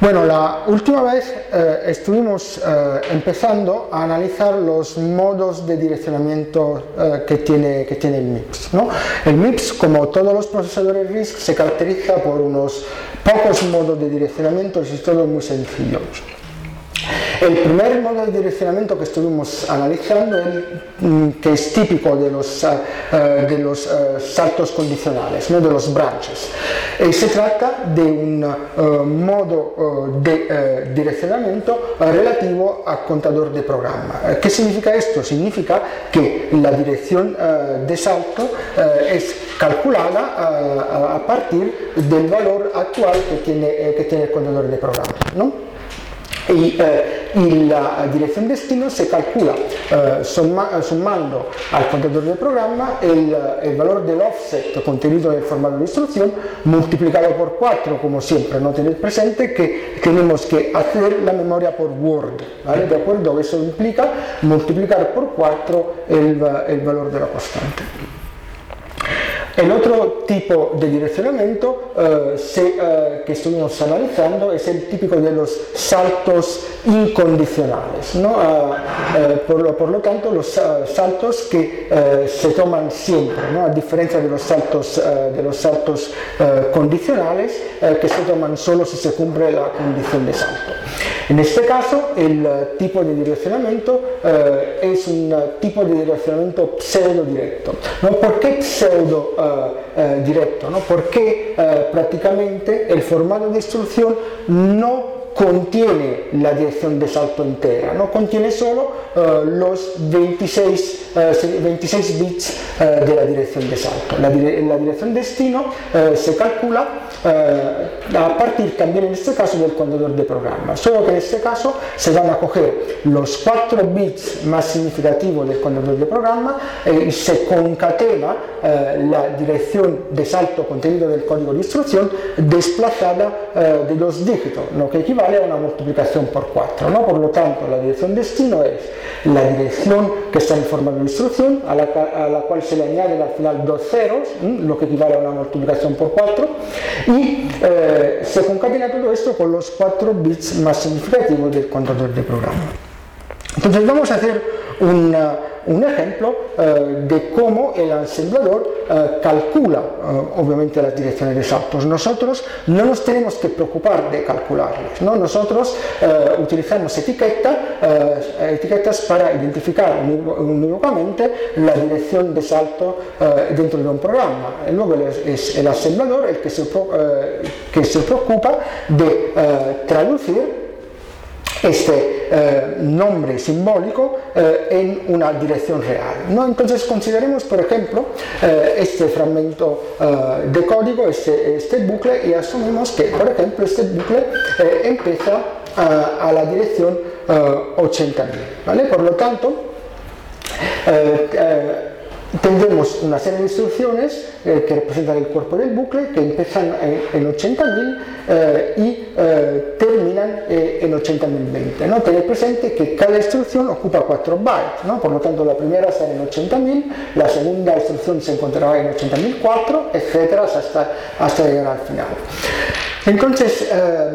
Bueno, la última vez estuvimos empezando a analizar los modos de direccionamiento que tiene el MIPS, ¿no? El MIPS, como todos los procesadores RISC, se caracteriza por unos pocos modos de direccionamiento y todos muy sencillos. El primer modo de direccionamiento que estuvimos analizando, que es típico de los saltos condicionales, ¿no? De los branches. Se trata de un modo de direccionamiento relativo al contador de programa. ¿Qué significa esto? Significa que la dirección de salto es calculada a partir del valor actual que tiene el contador de programa, ¿no? Y la dirección destino se calcula sumando al contador del programa el valor del offset contenido en el formato de instrucción multiplicado por 4, como siempre, no tened presente que tenemos que hacer la memoria por word, ¿vale? ¿De acuerdo? Eso implica multiplicar por 4 el valor de la constante. El otro tipo de direccionamiento que estuvimos analizando es el típico de los saltos incondicionales, ¿no? Por lo tanto, los saltos que se toman siempre, ¿no? A diferencia de los saltos condicionales que se toman solo si se cumple la condición de salto. En este caso, el tipo de direccionamiento es un tipo de direccionamiento pseudo directo, ¿no? ¿Por qué pseudo directo? ¿No? Porque prácticamente el formato de instrucción no contiene la dirección de salto entera, no contiene solo los 26 bits de la dirección de salto. La dirección destino se calcula a partir también en este caso del contador de programa, solo que en este caso se van a coger los 4 bits más significativos del contador de programa y se concatena la dirección de salto contenido del código de instrucción desplazada de 2 dígitos, lo que equivale a una multiplicación por 4, ¿no? Por lo tanto, la dirección destino es la dirección que está en formato de instrucción, a la cual se le añaden al final 2 ceros, lo que equivale a una multiplicación por 4, y se concatena todo esto con los 4 bits más significativos del contador de programa. Entonces vamos a hacer un ejemplo de cómo el ensamblador calcula obviamente las direcciones de saltos. Nosotros no nos tenemos que preocupar de calcularlas, ¿no? Nosotros utilizamos etiquetas para identificar unívocamente la dirección de salto dentro de un programa. Y luego es el ensamblador el que se preocupa de traducir este nombre simbólico en una dirección real, ¿no? Entonces consideremos, por ejemplo, este fragmento de código, este bucle, y asumimos que, por ejemplo, este bucle empieza a la dirección 80.000, ¿vale? Por lo tanto, tendremos una serie de instrucciones que representan el cuerpo del bucle, que empiezan en 80.000 y terminan en 80.020, ¿no? Tened presente que cada instrucción ocupa 4 bytes, ¿no? Por lo tanto, la primera será en 80.000, la segunda instrucción se encontrará en 80.004, etcétera, hasta llegar al final. Entonces,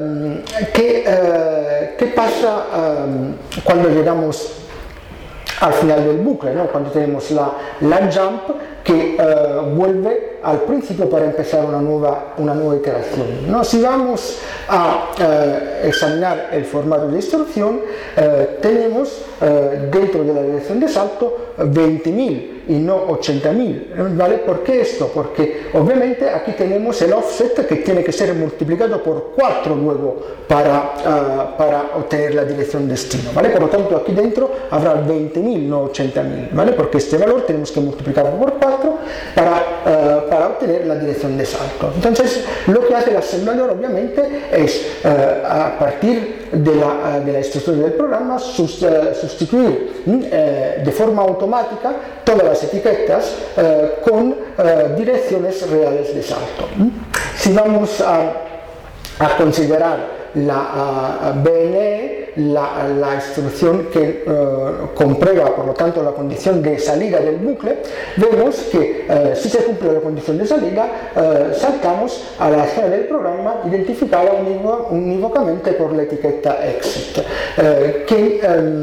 ¿qué pasa cuando llegamos al final del bucle, ¿no? Cuando tenemos la jump que vuelve al principio para empezar una nueva iteración, ¿no? Si vamos a examinar el formato de instrucción, tenemos dentro de la dirección de salto 20.000 y no 80.000, ¿vale? ¿Por qué esto? Porque obviamente aquí tenemos el offset que tiene que ser multiplicado por 4 luego para obtener la dirección destino, ¿vale? Por lo tanto, aquí dentro habrá 20.000, no 80.000, ¿vale? Porque este valor tenemos que multiplicarlo por 4 para obtener la dirección de salto. Entonces, lo que hace el ensamblador obviamente es a partir de la estructura del programa sustituir de forma automática todas las etiquetas con direcciones reales de salto. Si vamos a considerar la BNE, la instrucción que comprueba, por lo tanto, la condición de salida del bucle, vemos que si se cumple la condición de salida, saltamos a la escena del programa identificada unívocamente por la etiqueta exit, que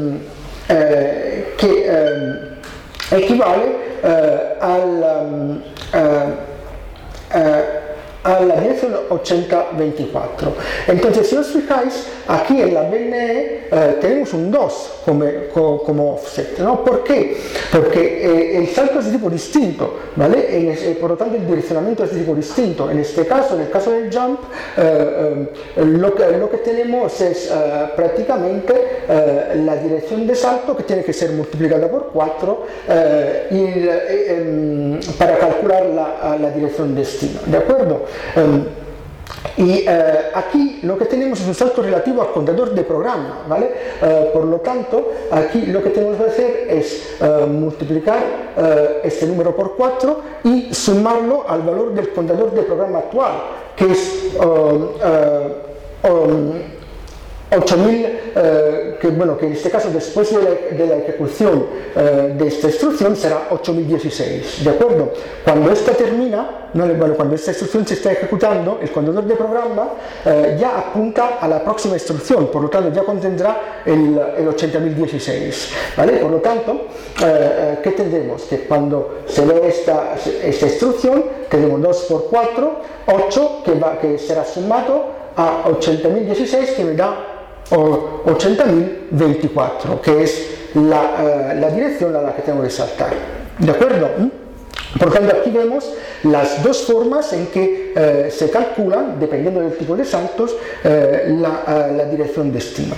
equivale a la dirección 8024. Entonces, si os fijáis, aquí en la BNE tenemos un 2 como offset, ¿no? ¿Por qué? Porque el salto es de tipo distinto, ¿vale? Por lo tanto, el direccionamiento es de tipo distinto. En este caso, en el caso del jump, lo que tenemos es prácticamente la dirección de salto, que tiene que ser multiplicada por 4 para calcular la dirección destino, ¿de acuerdo? Aquí lo que tenemos es un salto relativo al contador de programa, ¿vale? Por lo tanto, aquí lo que tenemos que hacer es multiplicar este número por 4 y sumarlo al valor del contador de programa actual, que es 8000, que en este caso, después de la ejecución de esta instrucción, será 8016, ¿de acuerdo? Cuando esta termina, cuando esta instrucción se está ejecutando, el contador de programa ya apunta a la próxima instrucción, por lo tanto ya contendrá el 8016, ¿vale? Por lo tanto, ¿qué tendremos? Que cuando se lee esta instrucción, tenemos 2 por 4, 8, que será sumado a 8016, que me da 80.024, que es la dirección a la que tengo que saltar, ¿de acuerdo? Por lo tanto, aquí vemos las dos formas en que se calculan, dependiendo del tipo de saltos, la dirección destino.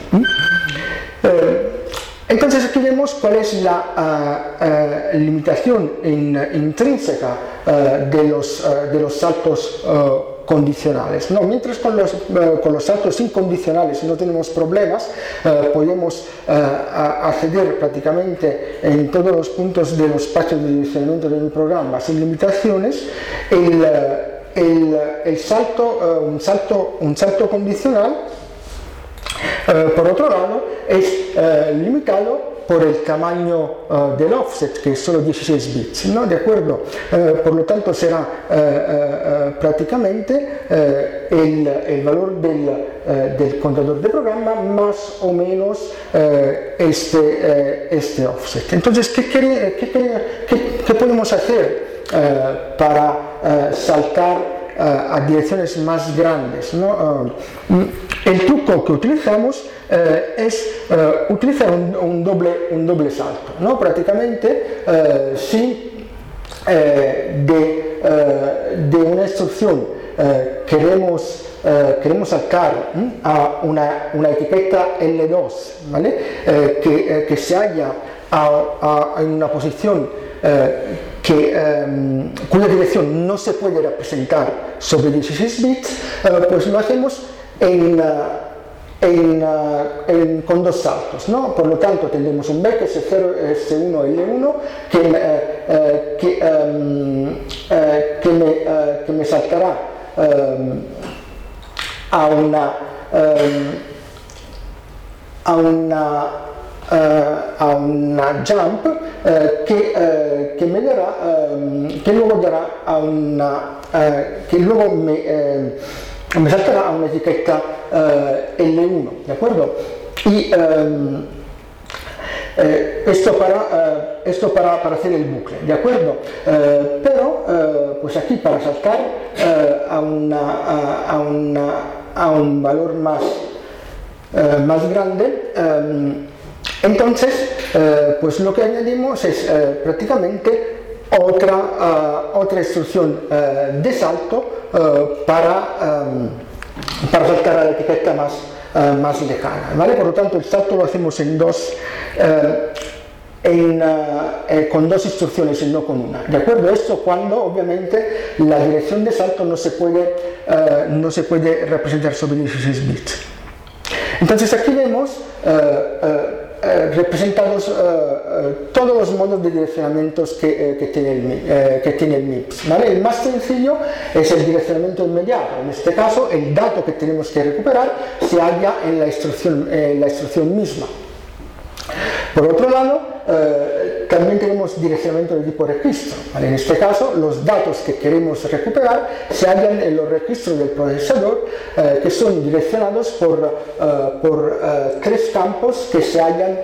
Entonces, aquí vemos cuál es la limitación intrínseca de los saltos condicionales, ¿no? Mientras con los saltos incondicionales no tenemos problemas, podemos acceder prácticamente en todos los puntos de los espacios de direccionamiento de mi programa sin limitaciones. Un salto condicional, por otro lado, es limitado por el tamaño del offset, que es solo 16 bits, ¿no? ¿De acuerdo? Por lo tanto, será prácticamente el valor del contador de programa más o menos este offset. Entonces, ¿qué podemos hacer para saltar a direcciones más grandes, ¿no? El truco que utilizamos es utilizar un doble salto, ¿no? Prácticamente, si de una instrucción queremos saltar a una etiqueta L2, ¿vale? Que se halla en una posición cuya dirección no se puede representar sobre 16 bits, pues lo hacemos con dos saltos, ¿no? Por lo tanto, tendremos un back S0, S1, L1 que me saltará a una jump que luego me saltará a una etiqueta L1, ¿de acuerdo? Y esto para hacer el bucle, ¿de acuerdo? Pero pues aquí, para saltar a un valor más grande, entonces pues lo que añadimos es prácticamente otra instrucción de salto para saltar a la etiqueta más lejana, ¿vale? Por lo tanto, el salto lo hacemos con dos instrucciones y no con una, ¿de acuerdo? Esto cuando obviamente la dirección de salto no se puede representar sobre 16 bits. Entonces, aquí vemos representados todos los modos de direccionamientos que tiene el MIPS, ¿vale? El más sencillo es el direccionamiento inmediato. En este caso, el dato que tenemos que recuperar se halla en la instrucción misma. Por otro lado, también tenemos direccionamiento de tipo registro, ¿vale? En este caso, los datos que queremos recuperar se hallan en los registros del procesador, que son direccionados por tres campos que se hallan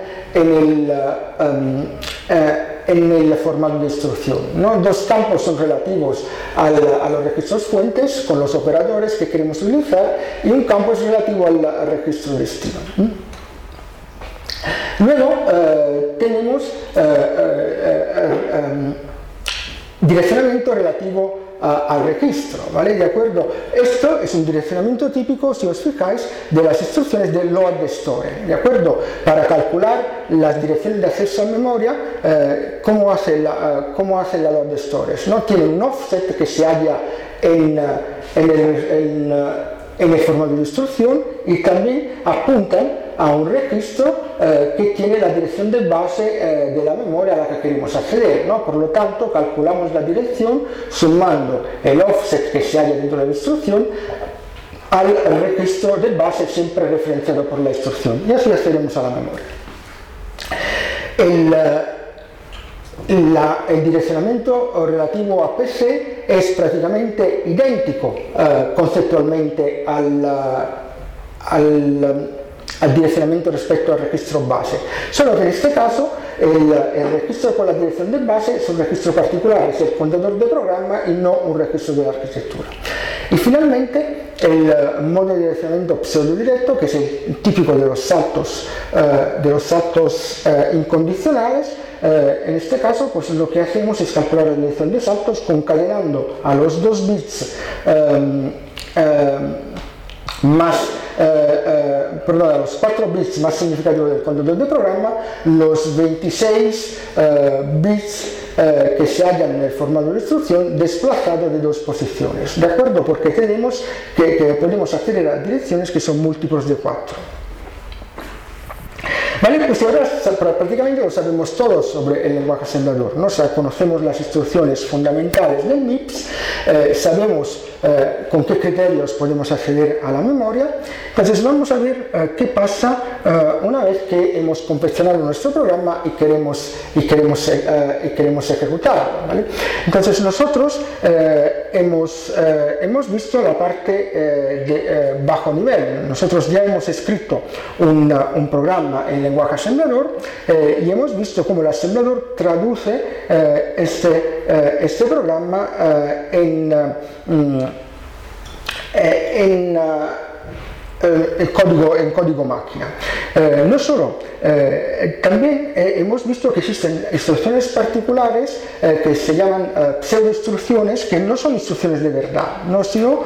en el formato de instrucción, ¿no? Dos campos son relativos a los registros fuentes con los operadores que queremos utilizar, y un campo es relativo al registro destino. Luego tenemos direccionamiento relativo al registro, ¿vale? De acuerdo, esto es un direccionamiento típico, si os fijáis, de las instrucciones de load store, ¿de acuerdo? Para calcular las direcciones de acceso a memoria, ¿cómo hace la load store? ¿No? Tiene un offset que se halla en el formato de instrucción, y también apuntan a un registro que tiene la dirección de base de la memoria a la que queremos acceder, ¿no? Por lo tanto, calculamos la dirección sumando el offset que se halla dentro de la instrucción al registro de base siempre referenciado por la instrucción, y así accedemos a la memoria. El direccionamiento relativo a PC es prácticamente idéntico conceptualmente al direccionamiento respecto al registro base, solo que en este caso el registro con la dirección de base es un registro particular, es el contador de programa y no un registro de la arquitectura. Y finalmente el modo de direccionamiento pseudodirecto, que es el típico de los saltos incondicionales. En este caso, pues lo que hacemos es calcular la dirección de saltos concadenando a los 2 bits a los 4 bits más significativos del contador de programa, los 26 bits que se hallan en el formato de instrucción desplazados de 2 posiciones, ¿de acuerdo? Porque tenemos que podemos acceder a direcciones que son múltiplos de 4. Vale, pues ahora prácticamente lo sabemos todo sobre el lenguaje asemblador, ¿no? O sea, conocemos las instrucciones fundamentales del MIPS, sabemos con qué criterios podemos acceder a la memoria. Entonces vamos a ver qué pasa una vez que hemos confeccionado nuestro programa y queremos ejecutarlo, ¿vale? Entonces nosotros hemos visto la parte de bajo nivel. Nosotros ya hemos escrito un programa en lenguaje asemblador y hemos visto cómo el asemblador traduce este programa en código máquina. No solo, también hemos visto que existen instrucciones particulares que se llaman pseudoinstrucciones, que no son instrucciones de verdad, no, sino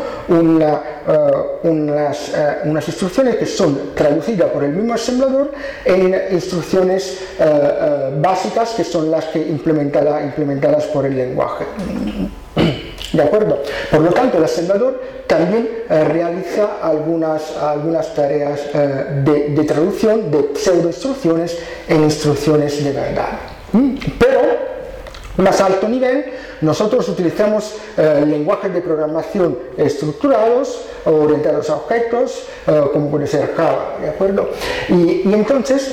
unas instrucciones que son traducidas por el mismo asemblador en instrucciones básicas, que son las que implementadas por el lenguaje. ¿De acuerdo? Por lo tanto, el asemblador también realiza algunas tareas de traducción de pseudoinstrucciones en instrucciones de verdad. Pero más alto nivel, nosotros utilizamos lenguajes de programación estructurados o orientados a objetos, como puede ser Java, ¿de acuerdo? Y entonces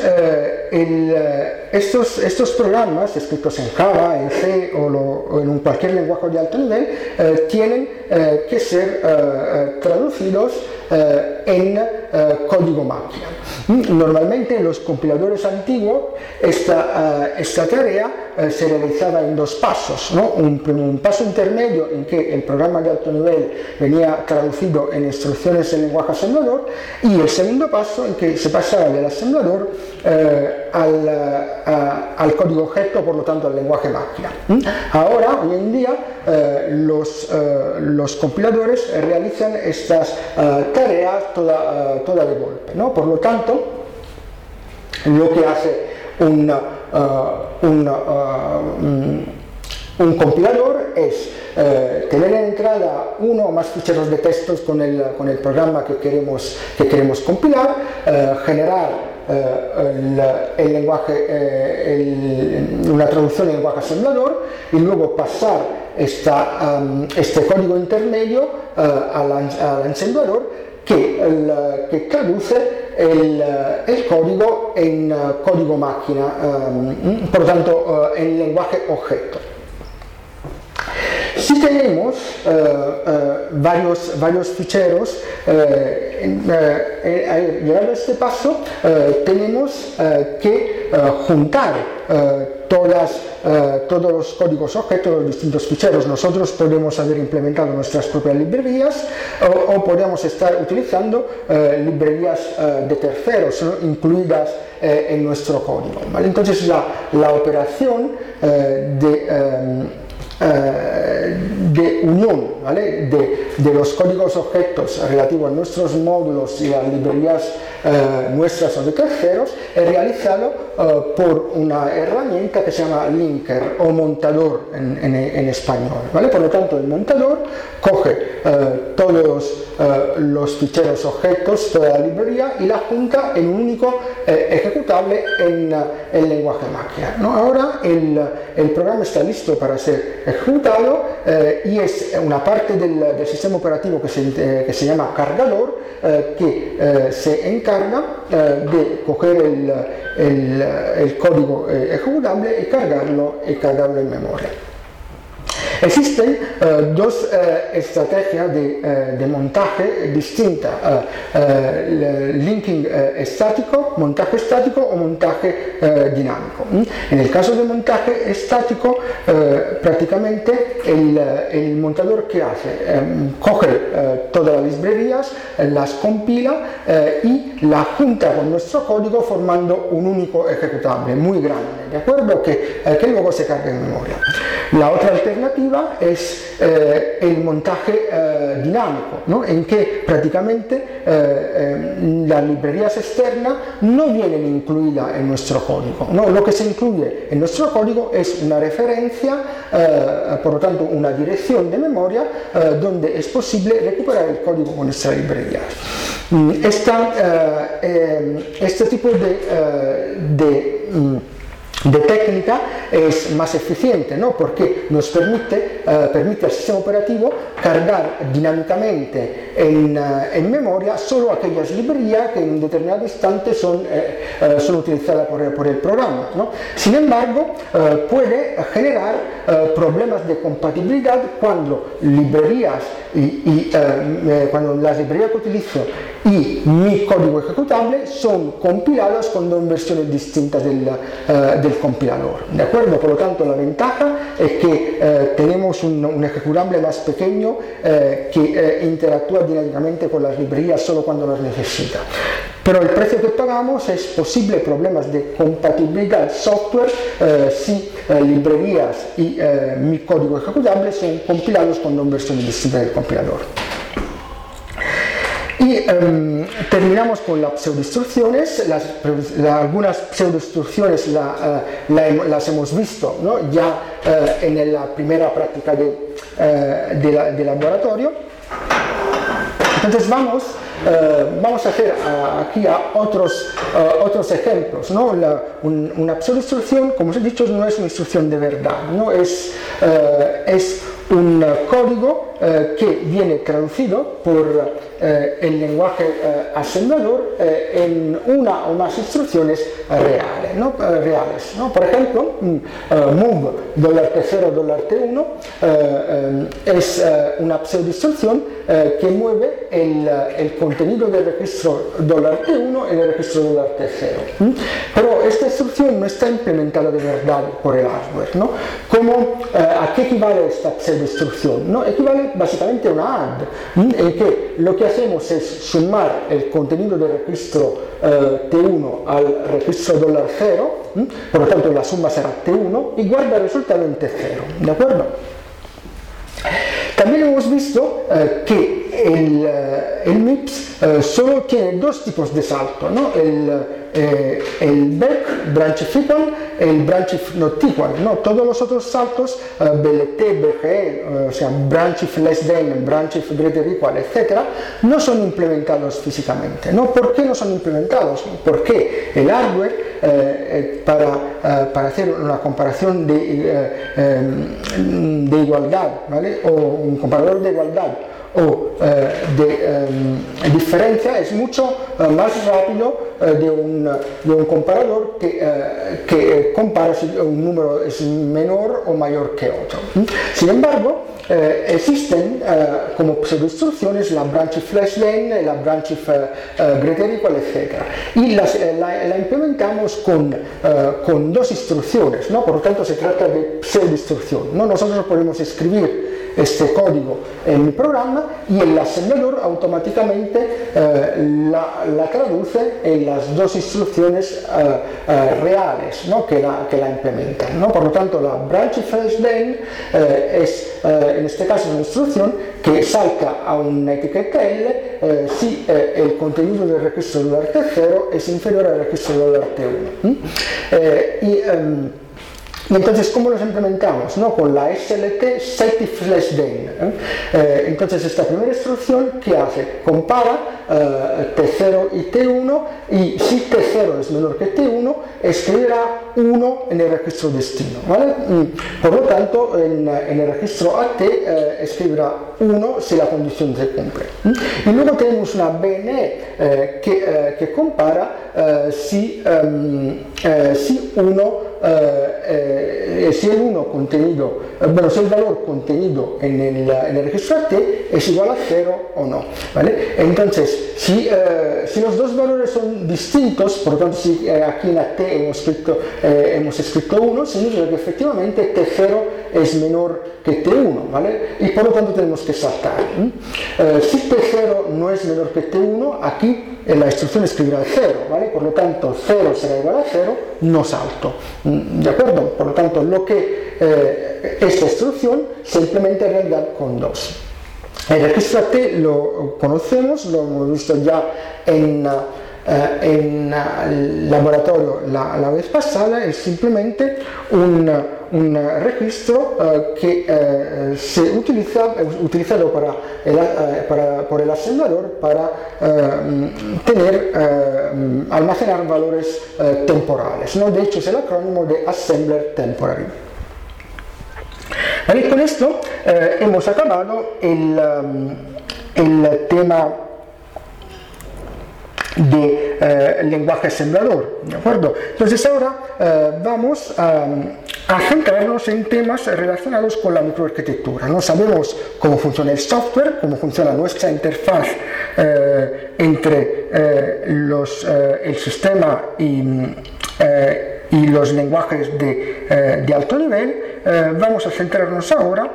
estos programas escritos en Java, en C o en cualquier lenguaje de alto nivel tienen que ser traducidos en código máquina. Normalmente en los compiladores antiguos esta tarea se realizaba en 2 pasos, ¿no? Un paso intermedio en que el programa de alto nivel venía traducido en instrucciones en lenguaje asemblador, y el segundo paso en que se pasaba del asemblador al código objeto, por lo tanto al lenguaje máquina. Ahora, hoy en día, los compiladores realizan estas tareas toda de golpe, ¿no? Por lo tanto, lo que hace un compilador es tener en entrada uno o más ficheros de textos con el programa que queremos compilar, generar una traducción en lenguaje asemblador y luego pasar este código intermedio al ensamblador que traduce el código en código máquina, por lo tanto en lenguaje objeto. Si tenemos varios ficheros, llegado a este paso, tenemos que juntar todos los códigos objetos de los distintos ficheros. Nosotros podemos haber implementado nuestras propias librerías o podemos estar utilizando librerías de terceros, ¿no?, incluidas en nuestro código, ¿vale? Entonces la operación de unión, ¿vale?, de los códigos objetos relativos a nuestros módulos y las librerías nuestras o de terceros es realizado por una herramienta que se llama linker o montador en español, ¿vale? Por lo tanto, el montador coge todos los ficheros objetos, toda la librería, y la junta en un único ejecutable en el lenguaje máquina, ¿no? Ahora el programa está listo para ser ejecutado y es una parte del sistema operativo que se llama cargador, que se encarga de coger el código ejecutable y cargarlo en memoria. Existen dos estrategias de montaje distintas, linking estático, montaje estático o montaje dinámico. En el caso de montaje estático, prácticamente el montador, ¿qué hace? Coge todas las librerías, las compila y la junta con nuestro código formando un único ejecutable muy grande, ¿de acuerdo? Que luego se carga en memoria. La otra alternativa es el montaje dinámico, ¿no?, en que prácticamente las librerías externas no vienen incluidas en nuestro código, ¿no? Lo que se incluye en nuestro código es una referencia, por lo tanto una dirección de memoria donde es posible recuperar el código con nuestras librerías. Este tipo de técnica es más eficiente, ¿no?, porque nos permite al sistema operativo cargar dinámicamente en memoria solo aquellas librerías que en un determinado instante son utilizadas por el programa, ¿no? Sin embargo, puede generar problemas de compatibilidad cuando cuando las librerías que utilizo y mi código ejecutable son compilados con dos versiones distintas del compilador, ¿de acuerdo? Por lo tanto, la ventaja es que tenemos un ejecutable más pequeño que interactúa dinámicamente con las librerías solo cuando las necesita. Pero el precio que pagamos es posibles problemas de compatibilidad software si librerías y mi código ejecutable son compilados con dos versiones distintas del compilador. Y terminamos con las pseudoinstrucciones. Algunas pseudoinstrucciones las hemos visto, ¿no?, ya en la primera práctica de laboratorio. Entonces vamos a hacer aquí otros ejemplos, ¿no? Una pseudoinstrucción, como os he dicho, no es una instrucción de verdad, ¿no? Es un código que viene traducido por el lenguaje asemblador en una o más instrucciones reales, ¿no? Por ejemplo, move $T0 $T1 es una pseudoinstrucción que mueve el contenido del registro $T1 en el registro $T0. Pero esta instrucción no está implementada de verdad por el hardware, ¿no? ¿A qué equivale esta pseudoinstrucción? ¿No? Equivale básicamente a una add, en que lo que hacemos es sumar el contenido del registro T1 al registro $0, por lo tanto la suma será T1 y guarda el resultado en T0, ¿de acuerdo? También hemos visto que el MIPS solo tiene dos tipos de salto, ¿no? El back, branch if equal, el branch if not equal, ¿no? Todos los otros saltos, BLT, BGE, o sea, branch if less than, branch if greater equal, etc., no son implementados físicamente, ¿no? ¿Por qué no son implementados? Porque el hardware, para hacer una comparación de igualdad, ¿vale? O un comparador de igualdad o de diferencia es mucho más rápido de un comparador que compara si un número es menor o mayor que otro. Sin embargo, existen como pseudoinstrucciones la branch if less than, la branch if greater equal, etc. Y la implementamos con dos instrucciones, ¿no? Por lo tanto se trata de pseudoinstrucción, ¿no? Nosotros podemos escribir este código en mi programa y el asemblador automáticamente la traduce en las dos instrucciones reales, ¿no? que la implementan, ¿no? Por lo tanto, la branch if less than es en este caso una instrucción que salta a una etiqueta L si el contenido del registro $T0 es inferior al registro $T1. Y entonces, ¿cómo los implementamos? ¿No? Con la SLT set if less than. Entonces, esta primera instrucción, ¿qué hace? Compara T0 y T1, y si T0 es menor que T1, escribirá 1 en el registro destino, ¿vale? Por lo tanto, en el registro AT escribirá 1 si la condición se cumple. Y luego tenemos una BNE que compara si el valor contenido en el registro AT es igual a 0 o no, ¿vale? Entonces, si los dos valores son distintos, por lo tanto, si aquí en AT hemos escrito 1, significa que efectivamente T0 es menor que T1, ¿vale? Y por lo tanto tenemos que saltar. Si T0 no es menor que T1, aquí la instrucción escribirá 0, ¿vale? Por lo tanto, 0 será igual a 0, no salto. ¿De acuerdo? Por lo tanto, esta instrucción se implementa en realidad con 2. El registro AT lo conocemos, lo hemos visto ya en el laboratorio la vez pasada. Es simplemente un registro que se utilizado por el asemblador para almacenar valores temporales, ¿no? De hecho, es el acrónimo de Assembler Temporary. Vale, con esto hemos acabado el tema de lenguaje asemblador, ¿de acuerdo? Entonces ahora vamos a centrarnos en temas relacionados con la microarquitectura, ¿no? Sabemos cómo funciona el software, cómo funciona nuestra interfaz entre el sistema y los lenguajes de alto nivel. Vamos a centrarnos ahora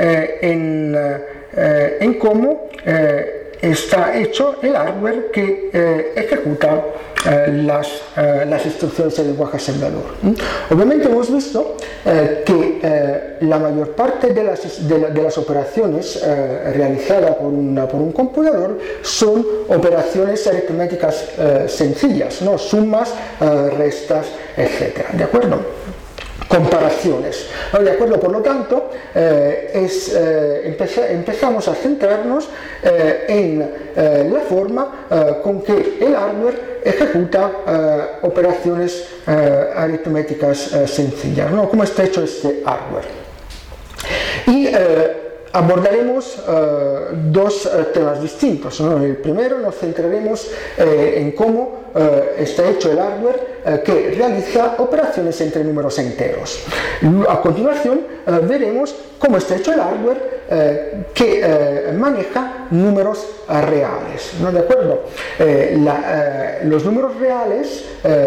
en cómo está hecho el hardware que ejecuta las instrucciones del lenguaje asemblador. Obviamente hemos visto que la mayor parte de las operaciones realizadas por un computador son operaciones aritméticas sencillas, ¿no? Sumas, restas, etc. ¿De acuerdo? Comparaciones. ¿De acuerdo? Por lo tanto, empezamos a centrarnos en la forma con que el hardware ejecuta operaciones aritméticas sencillas, ¿no? ¿Cómo está hecho este hardware? Y abordaremos dos temas distintos, ¿no? El primero nos centraremos en cómo está hecho el hardware que realiza operaciones entre números enteros. A continuación veremos cómo está hecho el hardware que maneja números reales, ¿no? ¿De acuerdo? Los números reales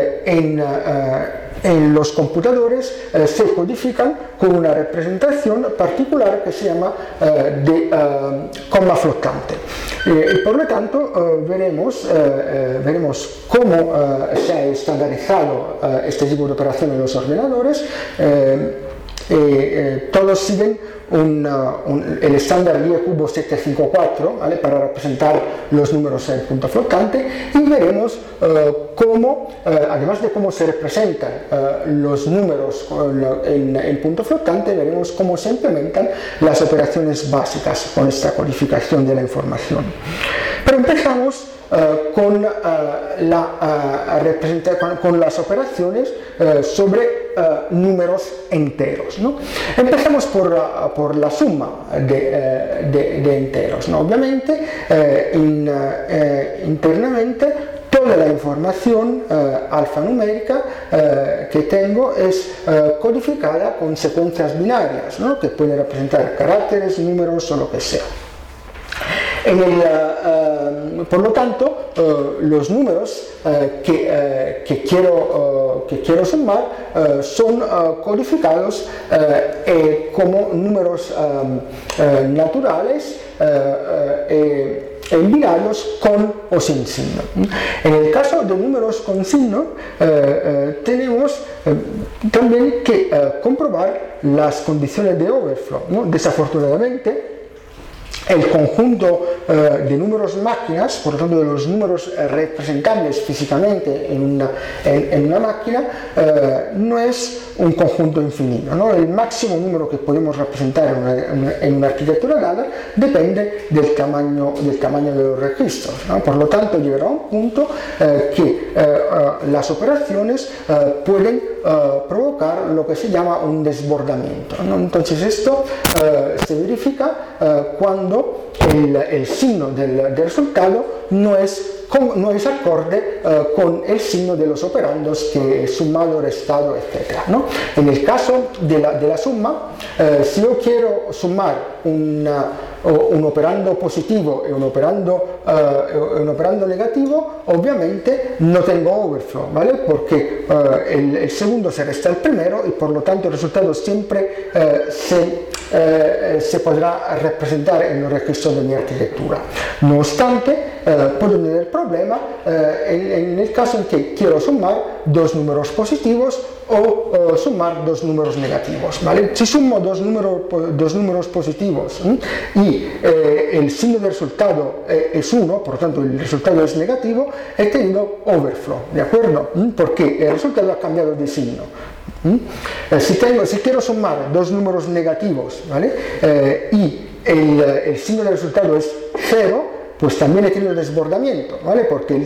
en los computadores se codifican con una representación particular que se llama de coma flotante. Y por lo tanto veremos cómo se ha estandarizado este tipo de operación en los ordenadores Todos siguen el estándar Lie cubo 754, ¿vale? Para representar los números en punto flotante, y veremos cómo, además de cómo se representan los números en punto flotante, veremos cómo se implementan las operaciones básicas con esta codificación de la información. Pero empezamos con las operaciones sobre números enteros, ¿no? Empezamos por la suma de enteros, ¿no? Obviamente, internamente, toda la información alfanumérica que tengo es codificada con secuencias binarias, ¿no? Que pueden representar caracteres, números o lo que sea. Por lo tanto, los números que quiero sumar son codificados como números naturales en binarios con o sin signo. En el caso de números con signo, tenemos también que comprobar las condiciones de overflow, ¿no? Desafortunadamente, el conjunto de números máquinas, por lo tanto de los números representables físicamente en una máquina, no es un conjunto infinito, ¿no? El máximo número que podemos representar en una arquitectura dada depende del tamaño de los registros, ¿no? Por lo tanto, llegará a un punto que las operaciones pueden provocar lo que se llama un desbordamiento, ¿no? Entonces esto se verifica cuando el signo del resultado no es acorde con el signo de los operandos que es sumado, restado, etc., ¿no? En el caso de la suma, si yo quiero sumar un operando positivo y un operando negativo, obviamente no tengo overflow, ¿vale? Porque el segundo se resta al primero y por lo tanto el resultado siempre se podrá representar en los registros de mi arquitectura. No obstante, puedo tener problema en el caso en que quiero sumar dos números positivos o sumar dos números negativos, ¿vale? Si sumo dos números positivos y el signo del resultado es 1, por lo tanto el resultado es negativo, he tenido overflow, ¿de acuerdo? Porque el resultado ha cambiado de signo. Si quiero sumar dos números negativos, ¿vale? Y el signo del resultado es 0, pues también he tenido desbordamiento, ¿vale?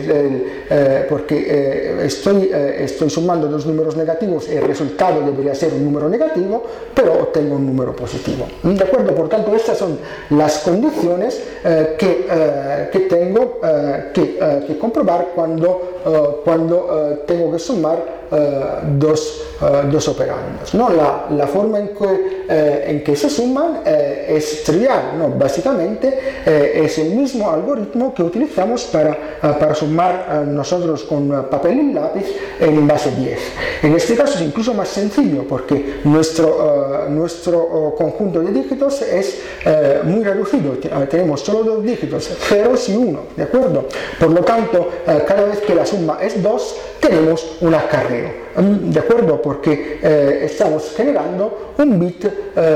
Porque estoy sumando dos números negativos, el resultado debería ser un número negativo, pero obtengo un número positivo, ¿de acuerdo? Por tanto, estas son las condiciones que tengo que comprobar cuando tengo que sumar dos operandos, ¿no? La forma en que se suman es trivial, ¿no? Básicamente es el mismo algoritmo que utilizamos para sumar nosotros con papel y lápiz en base 10. En este caso es incluso más sencillo porque nuestro conjunto de dígitos es muy reducido. Tenemos solo dos dígitos, ceros y 1, ¿de acuerdo? Por lo tanto, cada vez que la suma es 2, tenemos un acarreo, ¿de acuerdo? Porque estamos generando un bit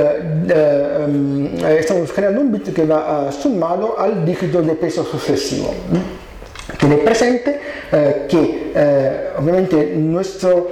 que va sumado al dígito de peso sucesivo. Tened presente que obviamente nuestro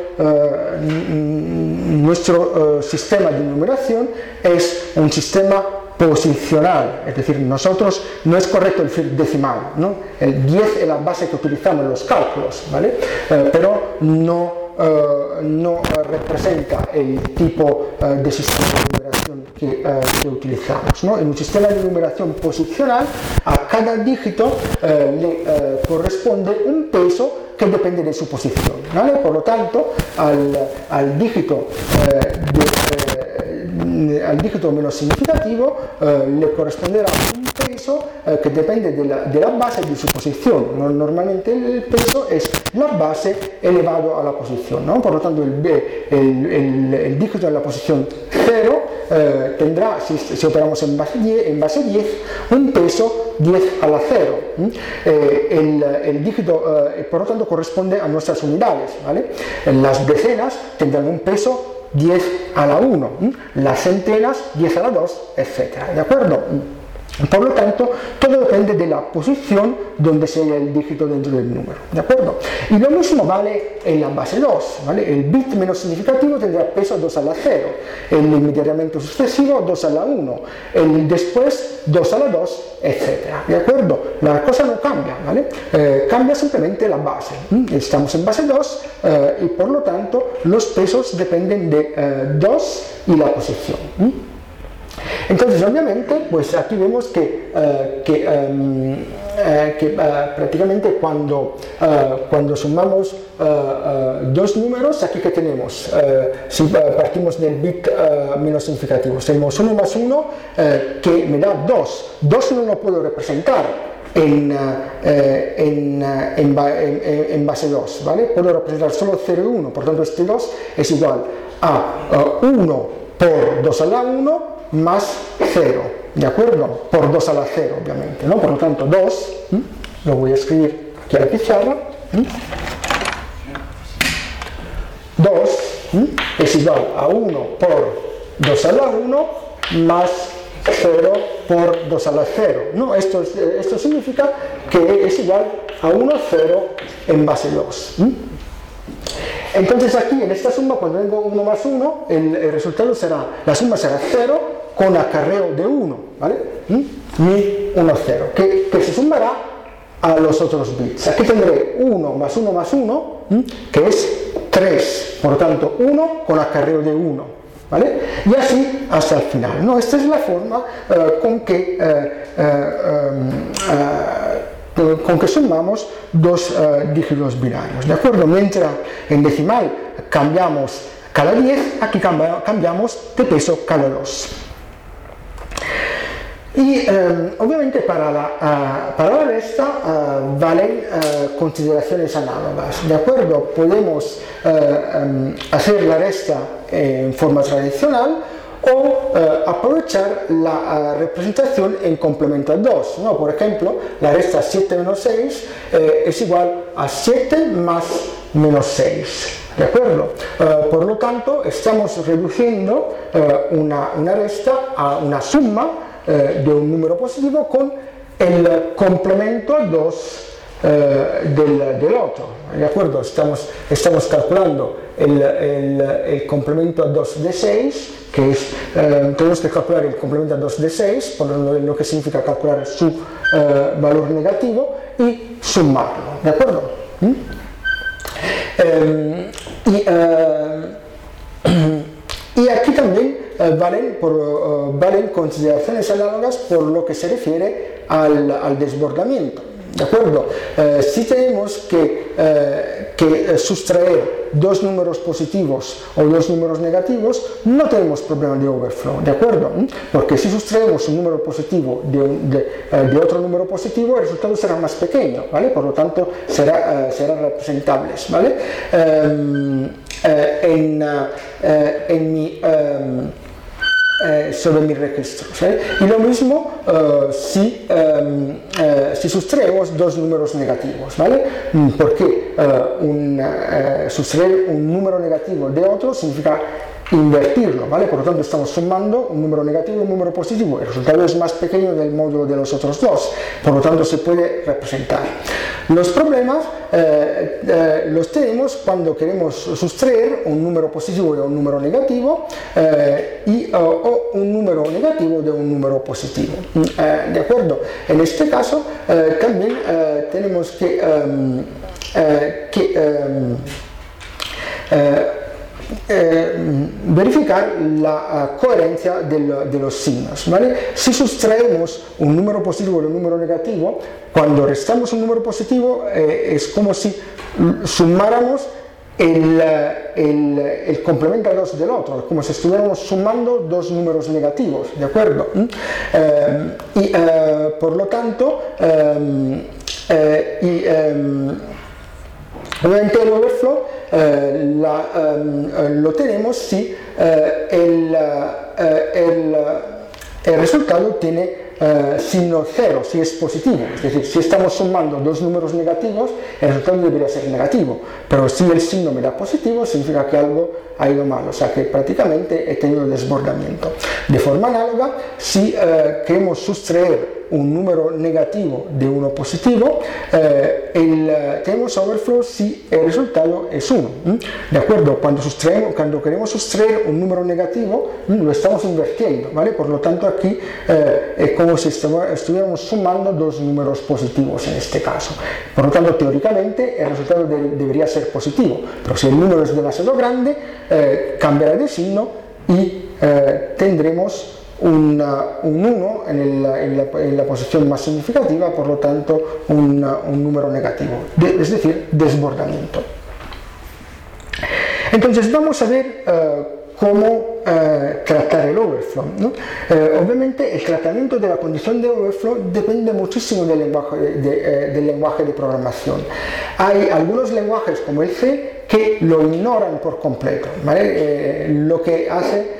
sistema de numeración es un sistema posicional, es decir, nosotros no es correcto el decimal, ¿no? El 10 es la base que utilizamos en los cálculos, ¿vale? Pero no representa el tipo de sistema de numeración que utilizamos, ¿no? En un sistema de numeración posicional, a cada dígito le corresponde un peso que depende de su posición, ¿vale? Por lo tanto, al dígito menos significativo le corresponderá un peso que depende de la base de su posición. Normalmente el peso es la base elevado a la posición, ¿no? Por lo tanto, el dígito en la posición 0 tendrá, si operamos en base 10, un peso 10 a la 0. El dígito, por lo tanto, corresponde a nuestras unidades, ¿vale? Las decenas tendrán un peso 10 a la 1, las centenas 10 a la 2, etc. ¿De acuerdo? Por lo tanto, todo depende de la posición donde se halla el dígito dentro del número, ¿de acuerdo? Y lo mismo vale en la base 2, ¿vale? El bit menos significativo tendrá peso 2 a la 0, el inmediatamente sucesivo 2 a la 1, el después 2 a la 2, etc. ¿De acuerdo? La cosa no cambia, ¿vale? Cambia simplemente la base. Estamos en base 2 y por lo tanto los pesos dependen de 2 y la posición. Entonces, obviamente, pues aquí vemos que prácticamente cuando sumamos dos números, aquí que tenemos, si partimos del bit menos significativo, tenemos 1 más 1 que me da 2. 2 no lo puedo representar en base 2, ¿vale? Puedo representar solo 0 y 1, por tanto este 2 es igual a 1 por 2 a la 1 más 0, ¿de acuerdo? Por 2 a la 0, obviamente, ¿no? Por lo tanto, 2, lo voy a escribir aquí a la pizarra, 2 es igual a 1 por 2 a la 1 más 0 por 2 a la 0, ¿no? Esto significa que es igual a 1, 0 en base 2. Entonces aquí en esta suma, cuando tengo 1 más 1, el resultado será, la suma será 0 con acarreo de 1, ¿vale? Mi 1, 0, que se sumará a los otros bits. Aquí tendré 1 más 1 más 1, que es 3, por lo tanto 1 con acarreo de 1, ¿vale? Y así hasta el final, ¿no? Esta es la forma con que sumamos dos dígitos binarios, ¿de acuerdo? Mientras en decimal cambiamos cada 10, aquí cambiamos de peso cada 2. Y obviamente para la resta valen consideraciones análogas, ¿de acuerdo? Podemos hacer la resta en forma tradicional o aprovechar la representación en complemento a 2, ¿no? Por ejemplo, la resta 7 menos 6 es igual a 7 más menos 6, ¿de acuerdo? Por lo tanto, estamos reduciendo una resta a una suma de un número positivo con el complemento a 2 del otro, ¿de acuerdo? Estamos calculando el complemento a 2 de 6, que es, tenemos que calcular el complemento a 2 de 6, por lo que significa calcular su valor negativo y sumarlo, ¿de acuerdo? Y aquí también valen consideraciones análogas por lo que se refiere al desbordamiento, ¿de acuerdo? Si tenemos que sustraer dos números positivos o dos números negativos, no tenemos problema de overflow, ¿de acuerdo? Porque si sustraemos un número positivo de otro número positivo, el resultado será más pequeño, ¿vale? Por lo tanto, serán representables, ¿vale? Sobre mis registros, ¿eh? Y lo mismo si sustraemos dos números negativos, ¿vale? Porque sustraer un número negativo de otro significa invertirlo, ¿vale? Por lo tanto, estamos sumando un número negativo y un número positivo. El resultado es más pequeño del módulo de los otros dos, por lo tanto, se puede representar. Los problemas los tenemos cuando queremos sustraer un número positivo de un número negativo o un número negativo de un número positivo. ¿De acuerdo? En este caso, también tenemos que verificar la coherencia de los signos, ¿vale? Si sustraemos un número positivo de un número negativo, cuando restamos un número positivo es como si sumáramos el complemento a 2 del otro, como si estuviéramos sumando dos números negativos, ¿de acuerdo? Por lo tanto, obviamente el overflow lo tenemos si el resultado tiene signo cero si es positivo, es decir, si estamos sumando dos números negativos, el resultado debería ser negativo, pero si el signo me da positivo, significa que algo ha ido mal, o sea que prácticamente he tenido desbordamiento. De forma análoga, si queremos sustraer un número negativo de uno positivo, tenemos overflow si el resultado es 1. ¿De acuerdo? Cuando queremos sustraer un número negativo, lo estamos invirtiendo, ¿vale? Por lo tanto, aquí es como si estuviéramos sumando dos números positivos en este caso. Por lo tanto, teóricamente, el resultado debería ser positivo, pero si el número es demasiado grande, cambiará de signo y tendremos un 1 en la posición más significativa, por lo tanto un número negativo, es decir, desbordamiento. Entonces vamos a ver cómo tratar el overflow, ¿no? Obviamente el tratamiento de la condición de overflow depende muchísimo del lenguaje de programación. Hay algunos lenguajes como el C que lo ignoran por completo, ¿vale? Lo que hace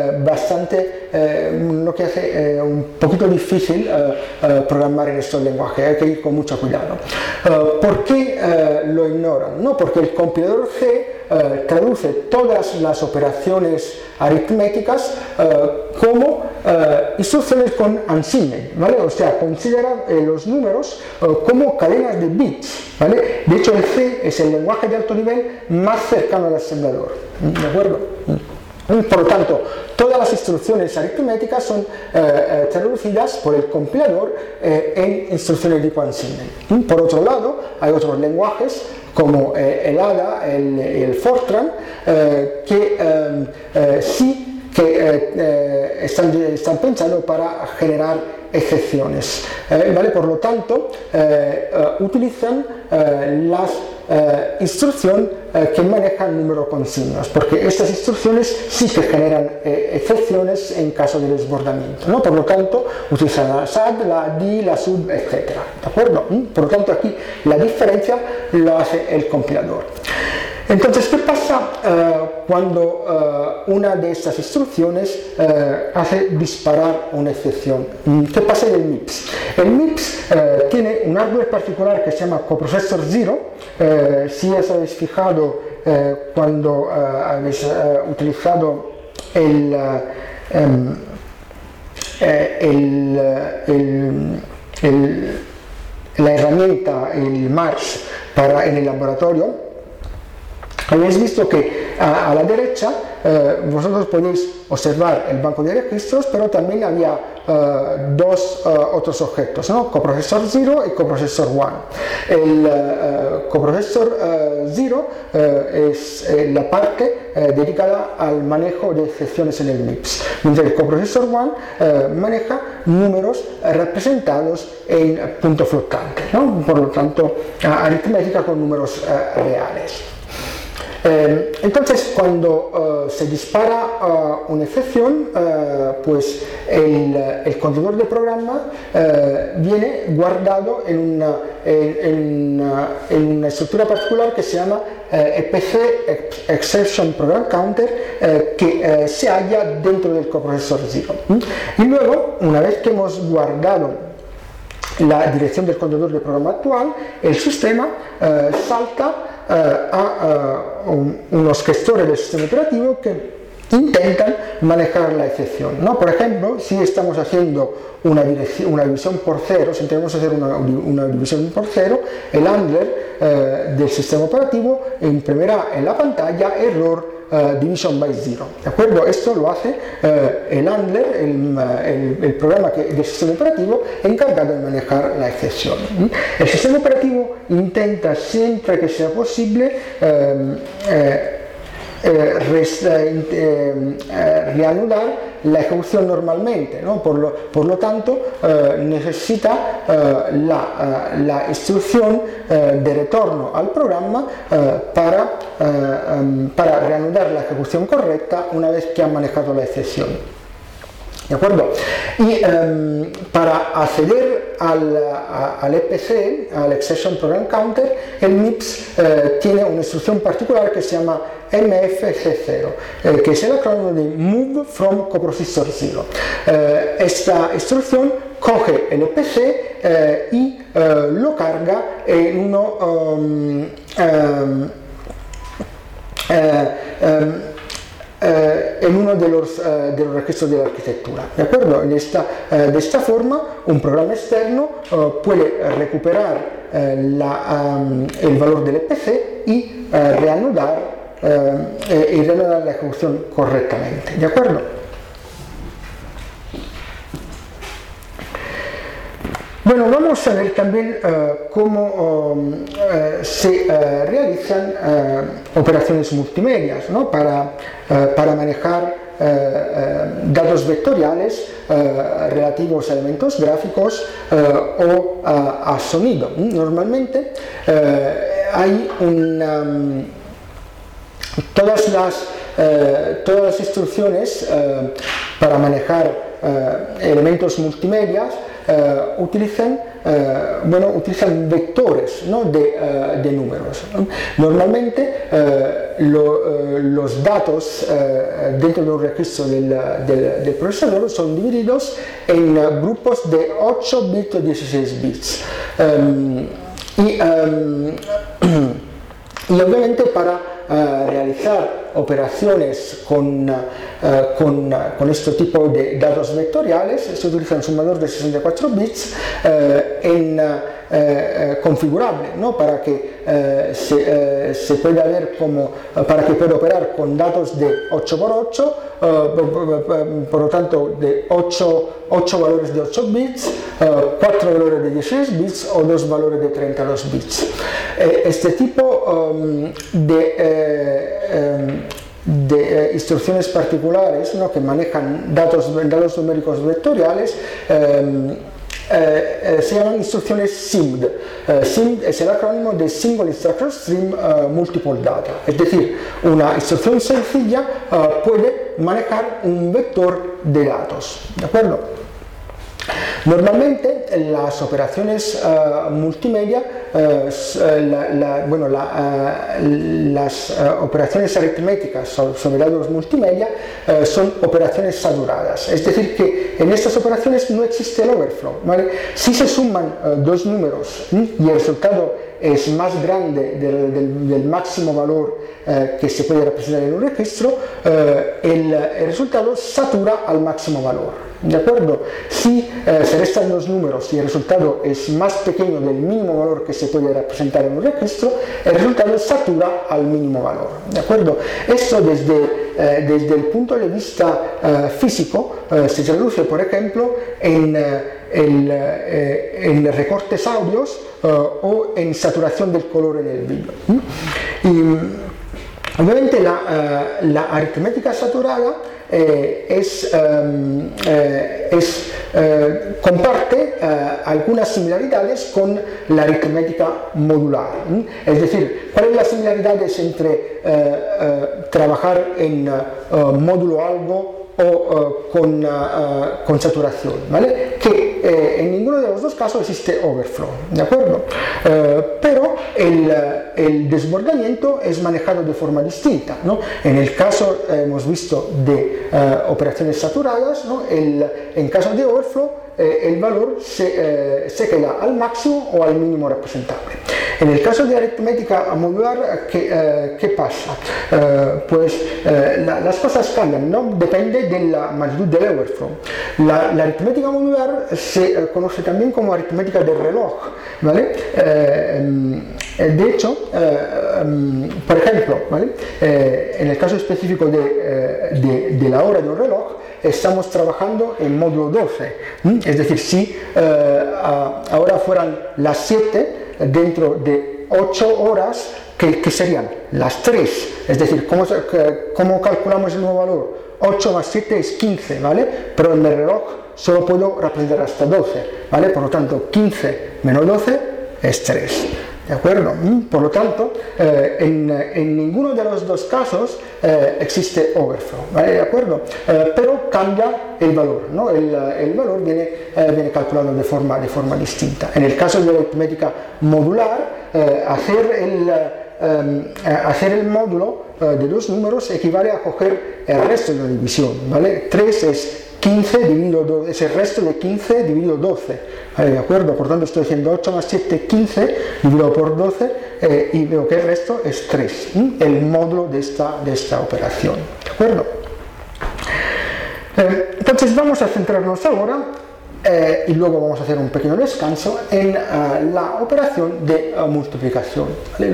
un poquito difícil programar en estos lenguajes, hay que ir con mucho cuidado. ¿Por qué lo ignoran? No, porque el compilador C traduce todas las operaciones aritméticas como instrucciones con unsigned, ¿vale? O sea, considera los números como cadenas de bits, ¿vale? De hecho, el C es el lenguaje de alto nivel más cercano al asemblador, ¿de acuerdo? Por lo tanto, todas las instrucciones aritméticas son traducidas por el compilador en instrucciones de tipo unsigned. Por otro lado, hay otros lenguajes como el ADA, el Fortran, que sí que están pensados para generar excepciones, ¿vale? Por lo tanto, utilizan las instrucciones que manejan número con signos, porque estas instrucciones sí que generan excepciones en caso de desbordamiento, ¿no? Por lo tanto, utilizan la SAD, la DI, la SUB, etc. ¿De acuerdo? Por lo tanto, aquí la diferencia lo hace el compilador. Entonces, ¿qué pasa cuando una de estas instrucciones hace disparar una excepción? ¿Qué pasa en el MIPS? El MIPS tiene un hardware particular que se llama coprocessor 0. Si os habéis fijado cuando habéis utilizado la herramienta, el MARS, en el laboratorio, habéis visto que a la derecha vosotros podéis observar el banco de registros, pero también había dos otros objetos, ¿no? Coprocessor 0 y coprocessor 1. El coprocessor 0 es la parte dedicada al manejo de excepciones en el MIPS, mientras el coprocessor 1 maneja números representados en punto flotante, ¿no? Por lo tanto, aritmética con números reales. Entonces, cuando se dispara una excepción, pues el contenedor de programa viene guardado en una estructura particular que se llama EPC Exception Program Counter, que se halla dentro del coprocessor 0. Y luego, una vez que hemos guardado la dirección del contenedor de programa actual, el sistema salta a unos gestores del sistema operativo que intentan manejar la excepción, ¿no? Por ejemplo, si estamos haciendo una división por cero, si queremos hacer una división por cero, el handler del sistema operativo imprimirá en la pantalla error division by zero, ¿de acuerdo? Esto lo hace el handler, el programa del sistema operativo encargado de manejar la excepción. El sistema operativo intenta siempre que sea posible reanudar la ejecución normalmente, ¿no? Por lo tanto, necesita la instrucción de retorno al programa para reanudar la ejecución correcta una vez que ha manejado la excepción. ¿De acuerdo? Y para acceder al EPC, al Exception Program Counter, el MIPS tiene una instrucción particular que se llama MFG0, que es el acrónimo de Move from Coprocessor 0. Esta instrucción coge el PC y lo carga en uno en uno de los registros de la arquitectura. ¿De acuerdo? De esta forma, un programa externo puede recuperar el valor del EPC y reanudar la ejecución correctamente. ¿De acuerdo? Bueno, vamos a ver también cómo se realizan operaciones multimedias, ¿no? Para manejar datos vectoriales relativos a elementos gráficos o a sonido. Normalmente hay todas las instrucciones para manejar elementos multimedias utilizan vectores, ¿no? de números. Normalmente los datos dentro de un registro del procesador son divididos en grupos de 8 bits o 16 bits. Y obviamente para realizar operaciones con este tipo de datos vectoriales se utiliza un sumador de 64 bits configurable, ¿no? Para que se pueda ver para que pueda operar con datos de 8x8, por lo tanto de 8 valores de 8 bits, 4 valores de 16 bits o 2 valores de 32 bits. Este tipo de instrucciones particulares, ¿no? Que manejan datos numéricos vectoriales se llaman instrucciones SIMD. SIMD es el acrónimo de Single Instruction Stream Multiple Data, es decir, una instrucción sencilla puede manejar un vector de datos. ¿De acuerdo? Normalmente las operaciones multimedia, las operaciones aritméticas sobre datos multimedia son operaciones saturadas, es decir que en estas operaciones no existe el overflow, ¿vale? Si se suman dos números y el resultado es más grande del máximo valor que se puede representar en un registro, el resultado satura al máximo valor. ¿De acuerdo? Si se restan dos números y el resultado es más pequeño del mínimo valor que se puede representar en un registro, el resultado satura al mínimo valor. ¿De acuerdo? Esto desde el punto de vista físico se traduce, por ejemplo, en recortes audios o en saturación del color en el vídeo. Y obviamente la aritmética saturada comparte algunas similaridades con la aritmética modular. Es decir, ¿cuáles son las similaridades entre trabajar en módulo algo o con saturación? ¿Vale? Que en ninguno de los dos casos existe overflow, ¿de acuerdo? Pero el desbordamiento es manejado de forma distinta, ¿no? En el caso, hemos visto, de operaciones saturadas, ¿no? En caso de overflow, el valor se queda al máximo o al mínimo representable. En el caso de aritmética modular, ¿qué pasa? Las cosas cambian, ¿no? Depende de la magnitud del overflow. La aritmética modular se conoce también como aritmética de reloj, ¿vale? De hecho, por ejemplo, ¿vale? En el caso específico de la hora de un reloj, estamos trabajando en módulo 12, es decir, si ahora fueran las 7, dentro de 8 horas, ¿qué serían? Las 3, es decir, ¿cómo calculamos el nuevo valor? 8 más 7 es 15, ¿vale? Pero en el reloj solo puedo representar hasta 12, ¿vale? Por lo tanto, 15 menos 12 es 3. ¿De acuerdo? Por lo tanto, en ninguno de los dos casos existe overflow, ¿vale? ¿De acuerdo? Pero cambia el valor, ¿no? El valor viene calculado de forma distinta. En el caso de la aritmética modular, hacer hacer el módulo de dos números equivale a coger el resto de la división, ¿vale? 3 es 15 dividido 12, es el resto de 15 dividido 12, ¿vale? ¿De acuerdo? Por tanto estoy haciendo 8 más 7, 15 dividido por 12 y veo que el resto es 3, el módulo de esta operación, ¿de acuerdo? Entonces vamos a centrarnos ahora y luego vamos a hacer un pequeño descanso en la operación de multiplicación, ¿vale?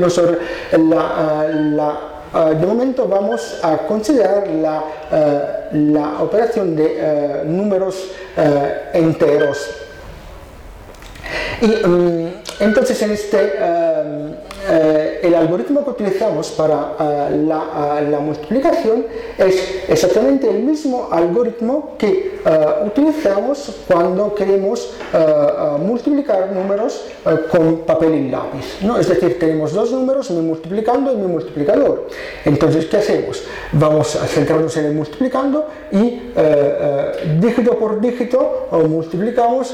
De momento vamos a considerar la operación de números enteros. Y entonces el algoritmo que utilizamos para la multiplicación es exactamente el mismo algoritmo que utilizamos cuando queremos multiplicar números con papel y lápiz, ¿no? Es decir, tenemos dos números, mi multiplicando y mi multiplicador. Entonces, ¿qué hacemos? Vamos a centrarnos en el multiplicando y dígito por dígito multiplicamos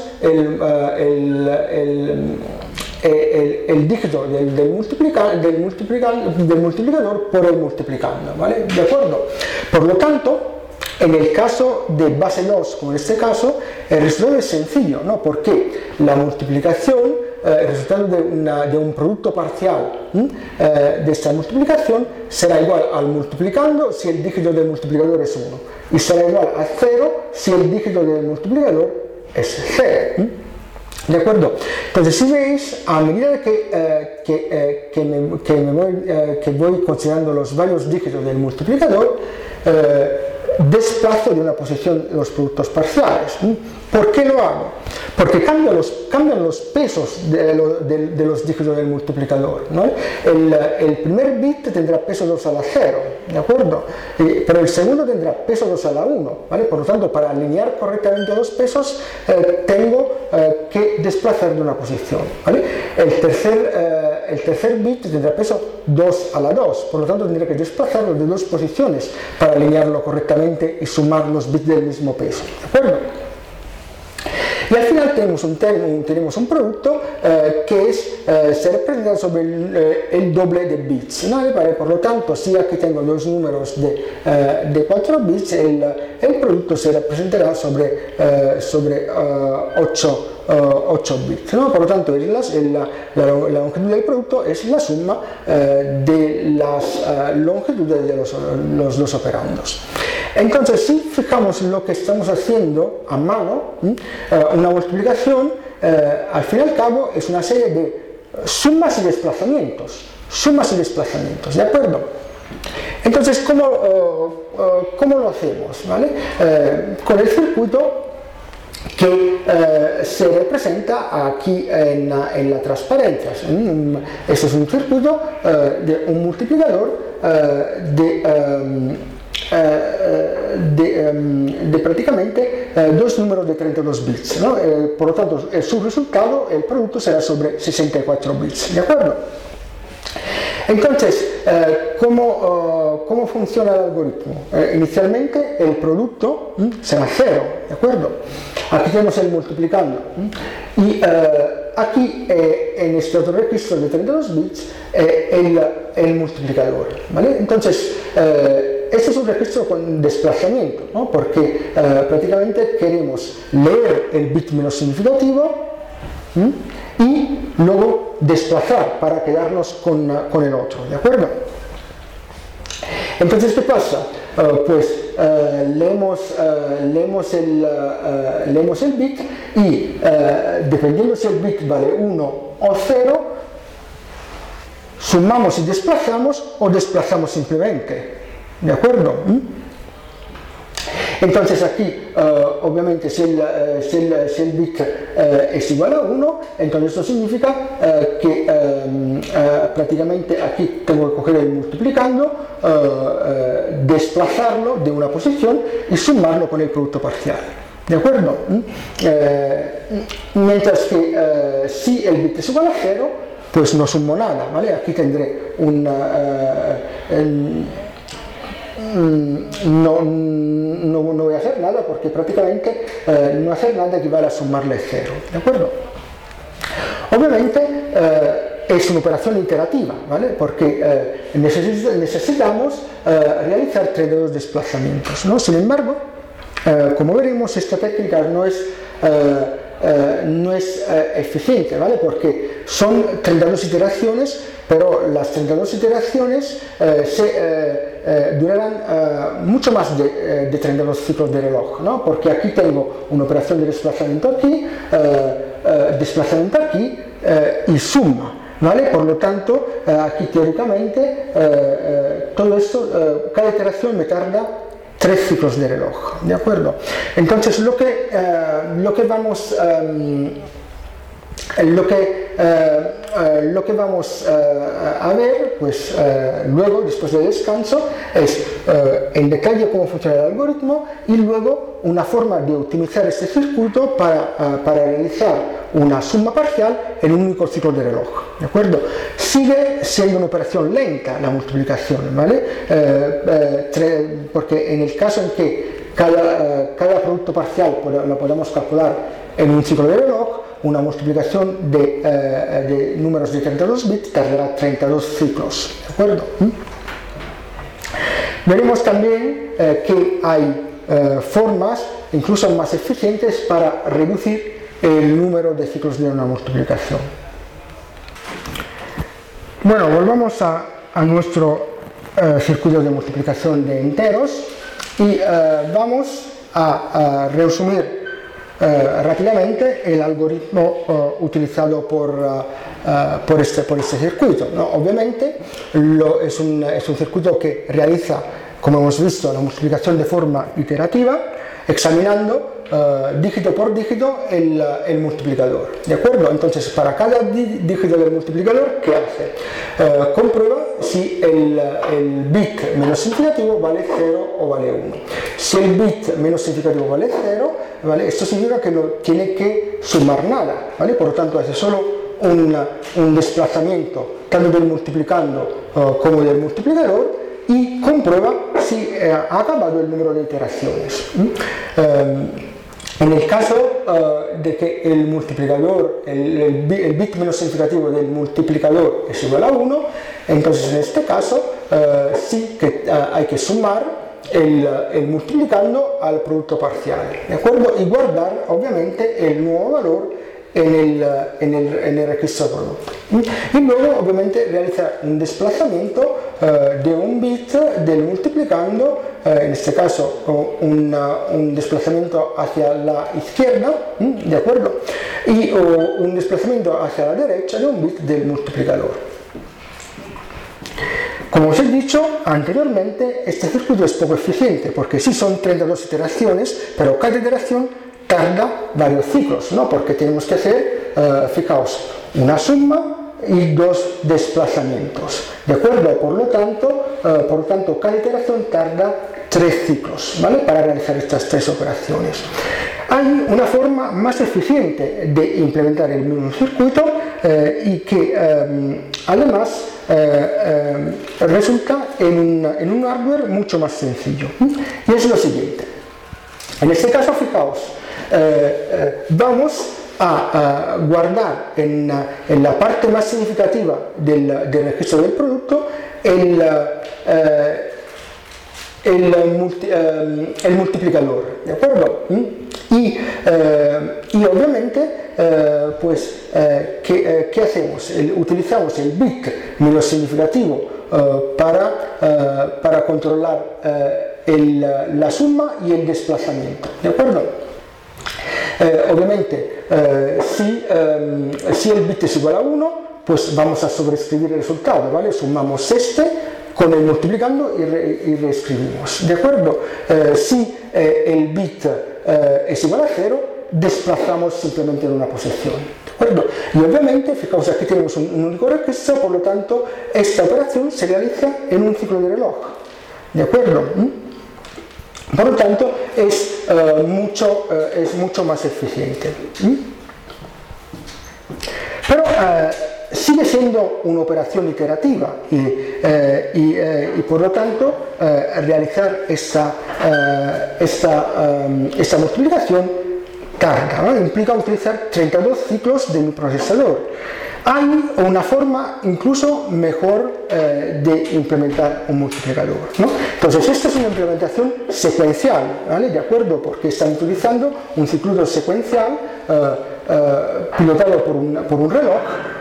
el dígito del multiplicador por el multiplicando, ¿vale? ¿De acuerdo? Por lo tanto, en el caso de base 2, como en este caso, el resultado es sencillo, ¿no? Porque la multiplicación, el resultado de un producto parcial de esta multiplicación será igual al multiplicando si el dígito del multiplicador es 1 y será igual a 0 si el dígito del multiplicador es 0. ¿De acuerdo? Entonces, si veis, a medida que voy considerando los varios dígitos del multiplicador, desplazo de una posición los productos parciales. ¿Por qué lo hago? Porque cambian los pesos de los dígitos del multiplicador, ¿no? El primer bit tendrá peso 2 a la 0, ¿de acuerdo? Pero el segundo tendrá peso 2 a la 1, ¿vale? Por lo tanto, para alinear correctamente los pesos, tengo que desplazar de una posición, ¿vale? El tercer bit tendrá peso 2 a la 2, por lo tanto tendré que desplazarlo de dos posiciones para alinearlo correctamente y sumar los bits del mismo peso, ¿de acuerdo? Y al final tenemos un producto que se representa sobre el doble de bits, ¿no? ¿Vale? Por lo tanto, si aquí tengo dos números de 4 bits, el producto se representará sobre 8 bits, ¿no? Por lo tanto, la longitud del producto es la suma de las longitudes de los dos operandos. Entonces, si fijamos lo que estamos haciendo a mano, una multiplicación, al fin y al cabo, es una serie de sumas y desplazamientos, ¿de acuerdo? Entonces, ¿cómo lo hacemos? ¿Vale? Con el circuito que se representa aquí en la transparencia. Este es un circuito de un multiplicador de prácticamente dos números de 32 bits, ¿no? Por lo tanto, su resultado, el producto, será sobre 64 bits, ¿de acuerdo? Entonces, ¿cómo funciona el algoritmo? Inicialmente el producto será 0, ¿de acuerdo? Aquí tenemos el multiplicando y aquí en este otro registro de 32 bits el multiplicador, ¿vale? Entonces, este es un registro con desplazamiento, ¿no? Porque prácticamente queremos leer el bit menos significativo y luego desplazar para quedarnos con el otro, ¿de acuerdo? Entonces, ¿qué pasa? Leemos el bit y dependiendo si el bit vale 1 o 0, sumamos y desplazamos o desplazamos simplemente, ¿de acuerdo? Entonces aquí, obviamente, si el bit es igual a 1, entonces esto significa que prácticamente aquí tengo que coger el multiplicando, desplazarlo de una posición y sumarlo con el producto parcial, ¿de acuerdo? Mientras que si el bit es igual a 0, pues no sumo nada, ¿vale? Aquí tendré no voy a hacer nada porque prácticamente no hacer nada equivale a sumarle 0, ¿de acuerdo? Obviamente es una operación iterativa, ¿vale? Porque necesitamos realizar 32 desplazamientos, ¿no? Sin embargo, como veremos, esta técnica no es eficiente, ¿vale? Porque son 32 iteraciones, pero las 32 iteraciones durarán mucho más de 32 ciclos de reloj, ¿no? Porque aquí tengo una operación de desplazamiento aquí y suma, ¿vale? Por lo tanto, aquí teóricamente todo esto, cada iteración me tarda 3 ciclos de reloj, ¿de acuerdo? Entonces lo que vamos a ver, pues luego, después del descanso, es en detalle cómo funciona el algoritmo y luego una forma de optimizar este circuito para realizar una suma parcial en un único ciclo de reloj, ¿de acuerdo? Sigue siendo una operación lenta la multiplicación, ¿vale? Porque en el caso en que cada producto parcial lo podamos calcular en un ciclo de reloj, una multiplicación de números de 32 bits tardará 32 ciclos, ¿de acuerdo? Veremos también que hay formas incluso más eficientes para reducir el número de ciclos de una multiplicación. Bueno, volvamos a nuestro circuito de multiplicación de enteros y vamos a resumir rápidamente el algoritmo utilizado por este circuito, ¿no? Obviamente es un circuito que realiza, como hemos visto, la multiplicación de forma iterativa, examinando dígito por dígito el multiplicador, ¿de acuerdo? Entonces, para cada dígito del multiplicador, ¿qué hace? Comprueba si el bit menos significativo vale 0 o vale 1. Si el bit menos significativo vale 0, ¿vale? Esto significa que no tiene que sumar nada, ¿vale? Por lo tanto, hace solo un desplazamiento tanto del multiplicando como del multiplicador y comprueba si ha acabado el número de iteraciones. En el caso de que el multiplicador, el bit menos significativo del multiplicador es igual a 1, entonces en este caso sí que hay que sumar el multiplicando al producto parcial, ¿de acuerdo? Y guardar obviamente el nuevo valor en el registro producto. Y luego obviamente realizar un desplazamiento de un bit del multiplicando, en este caso un desplazamiento hacia la izquierda, ¿de acuerdo? Y un desplazamiento hacia la derecha de un bit del multiplicador. Como os he dicho anteriormente, este circuito es poco eficiente porque sí son 32 iteraciones, pero cada iteración tarda varios ciclos, ¿no? Porque tenemos que hacer, fijaos, una suma y 2 desplazamientos, ¿de acuerdo? Por lo tanto, cada iteración tarda 3 ciclos, ¿vale? Para realizar estas 3 operaciones. Hay una forma más eficiente de implementar el mismo circuito y que además resulta en un hardware mucho más sencillo. Y es lo siguiente. En este caso, fijaos, vamos a guardar en la parte más significativa del registro del producto el multiplicador, ¿de acuerdo? Y obviamente, ¿qué hacemos? Utilizamos el bit menos significativo para controlar la suma y el desplazamiento, ¿de acuerdo? Obviamente, si el bit es igual a 1, pues vamos a sobreescribir el resultado, ¿vale? Sumamos este con el multiplicando y reescribimos, ¿de acuerdo? Si el bit es igual a 0, desplazamos simplemente en una posición, ¿de acuerdo? Y obviamente, fijaos, aquí tenemos un único registro, por lo tanto, esta operación se realiza en un ciclo de reloj, ¿de acuerdo? Por lo tanto, es mucho más eficiente. Pero sigue siendo una operación iterativa y por lo tanto realizar esta multiplicación tarda, ¿no? Implica utilizar 32 ciclos de mi procesador. Hay una forma incluso mejor de implementar un multiplicador, ¿no? Entonces, esta es una implementación secuencial, ¿vale? ¿De acuerdo? Porque están utilizando un circuito secuencial pilotado por un reloj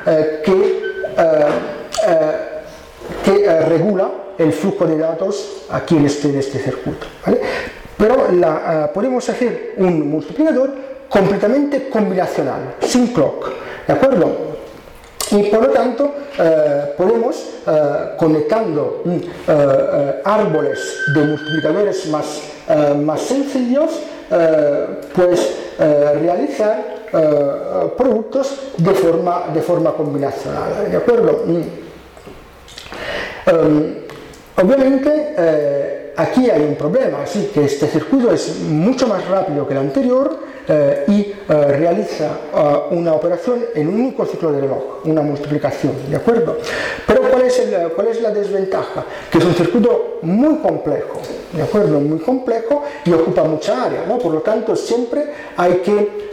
que regula el flujo de datos aquí en este circuito, ¿vale? Pero podemos hacer un multiplicador completamente combinacional, sin clock, ¿de acuerdo? Y por lo tanto podemos, conectando árboles de multiplicadores más sencillos, pues realizar productos de forma combinacional, ¿de acuerdo? Obviamente aquí hay un problema, así que este circuito es mucho más rápido que el anterior y realiza una operación en un único ciclo de reloj, una multiplicación, ¿de acuerdo? Pero ¿cuál es la desventaja? Que es un circuito muy complejo, ¿de acuerdo? Muy complejo y ocupa mucha área, ¿no? Por lo tanto, siempre hay que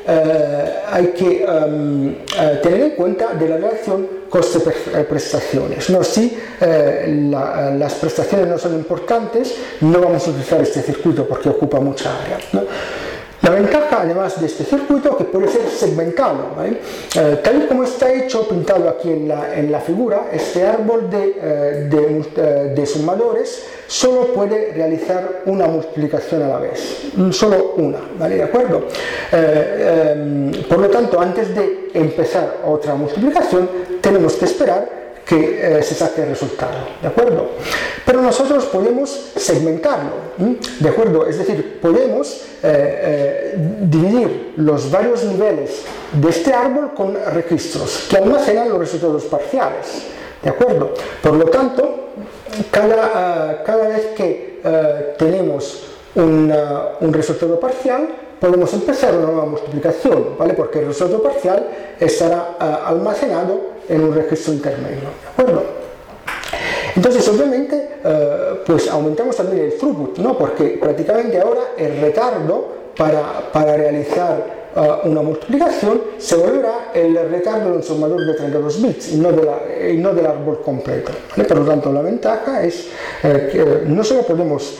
tener en cuenta de la relación coste-prestaciones, ¿no? Si las prestaciones no son importantes, no vamos a utilizar este circuito porque ocupa mucha área, ¿no? La ventaja, además de este circuito, que puede ser segmentado, ¿vale? Tal y como está hecho, pintado aquí en la figura, este árbol de sumadores solo puede realizar una multiplicación a la vez, solo una, ¿vale? ¿De acuerdo? Por lo tanto, antes de empezar otra multiplicación, tenemos que esperar que se saque el resultado, ¿de acuerdo? Pero nosotros podemos segmentarlo, ¿de acuerdo? Es decir, podemos dividir los varios niveles de este árbol con registros que almacenan los resultados parciales, ¿de acuerdo? Por lo tanto, cada vez que tenemos un resultado parcial, podemos empezar una nueva multiplicación, ¿vale? Porque el resultado parcial estará almacenado en un registro intermedio, ¿de acuerdo? Entonces, obviamente, pues aumentamos también el throughput, ¿no? Porque prácticamente ahora el retardo para realizar una multiplicación se volverá el retardo de un sumador de 32 bits y no del árbol completo, ¿vale? Por lo tanto, la ventaja es que no solo podemos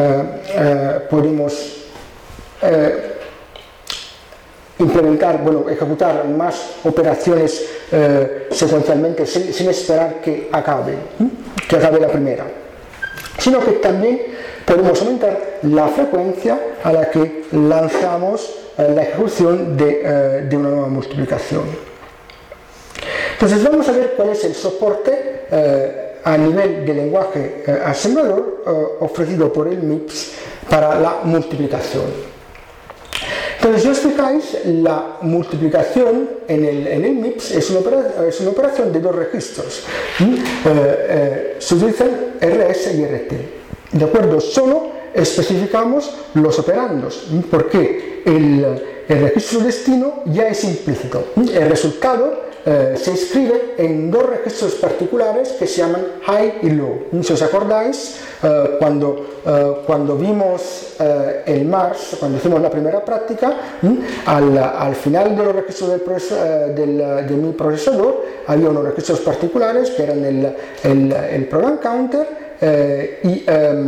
ejecutar más operaciones secuencialmente sin esperar que acabe la primera, sino que también podemos aumentar la frecuencia a la que lanzamos la ejecución de una nueva multiplicación. Entonces vamos a ver cuál es el soporte a nivel de lenguaje asemblador ofrecido por el MIPS para la multiplicación. Entonces, si os fijáis, la multiplicación en el MIPS es una operación de dos registros. Se utilizan RS y RT. ¿De acuerdo? Solo especificamos los operandos, porque el registro destino ya es implícito. El resultado se escribe en dos registros particulares que se llaman high y low. Si os acordáis, cuando vimos el MARS, cuando hicimos la primera práctica, al final de los registros de mi procesador había unos registros particulares que eran el program counter y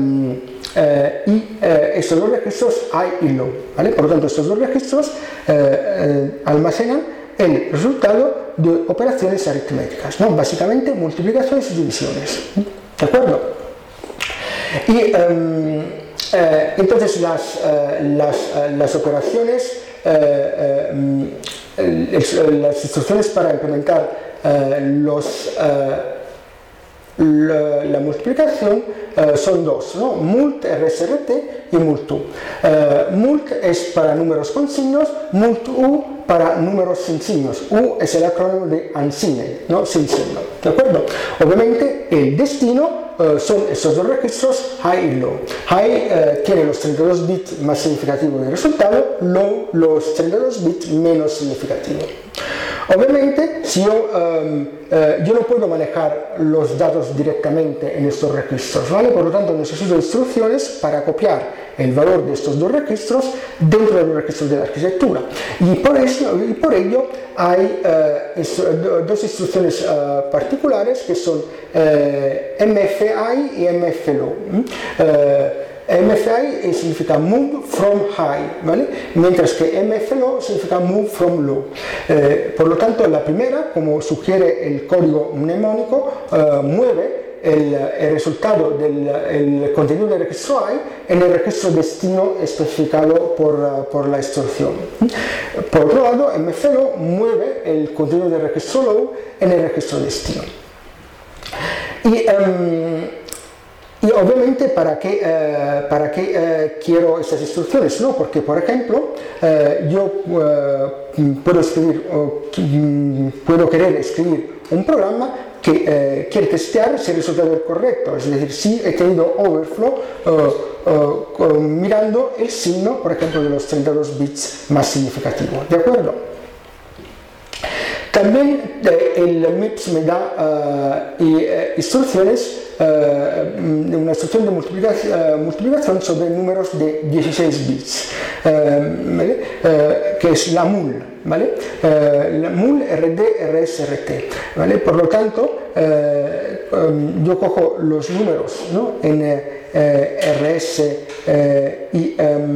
estos dos registros high y low, ¿vale? Por lo tanto, estos dos registros almacenan el resultado de operaciones aritméticas, ¿no? Básicamente multiplicaciones y divisiones, ¿de acuerdo? Y entonces las operaciones, las instrucciones para implementar la multiplicación son dos, ¿no? Mult RSRT y multu. Mult es para números con signos, multu para números sin signos. U es el acrónimo de unsigned, ¿no? Sin signo, ¿de acuerdo? Obviamente el destino son estos dos registros high y low. High tiene los 32 bits más significativos del resultado, low los 32 bits menos significativos. Obviamente, si yo no puedo manejar los datos directamente en estos registros, ¿vale? Por lo tanto, necesito instrucciones para copiar el valor de estos dos registros dentro de los registros de la arquitectura. Y por ello hay dos instrucciones particulares que son MFI y MFLOW. MFI significa Move from High, ¿vale? Mientras que MFLOW significa Move from Low. Por lo tanto, la primera, como sugiere el código mnemónico, mueve el resultado del contenido del registro I en el registro destino especificado por la instrucción. Por otro lado, MFLOW mueve el contenido del registro low en el registro destino. Y obviamente, ¿para qué quiero estas instrucciones? ¿No? Porque, por ejemplo, yo puedo querer escribir un programa que quiere testear si el resultado es correcto, es decir, si he tenido overflow mirando el signo, por ejemplo, de los 32 bits más significativo. ¿De acuerdo? También el MIPS me da instrucciones, una instrucción de multiplicación sobre números de 16 bits, ¿vale? Que es la MUL, ¿vale? La MUL RD RSRT, ¿vale? Por lo tanto, yo cojo los números, ¿no? En RS y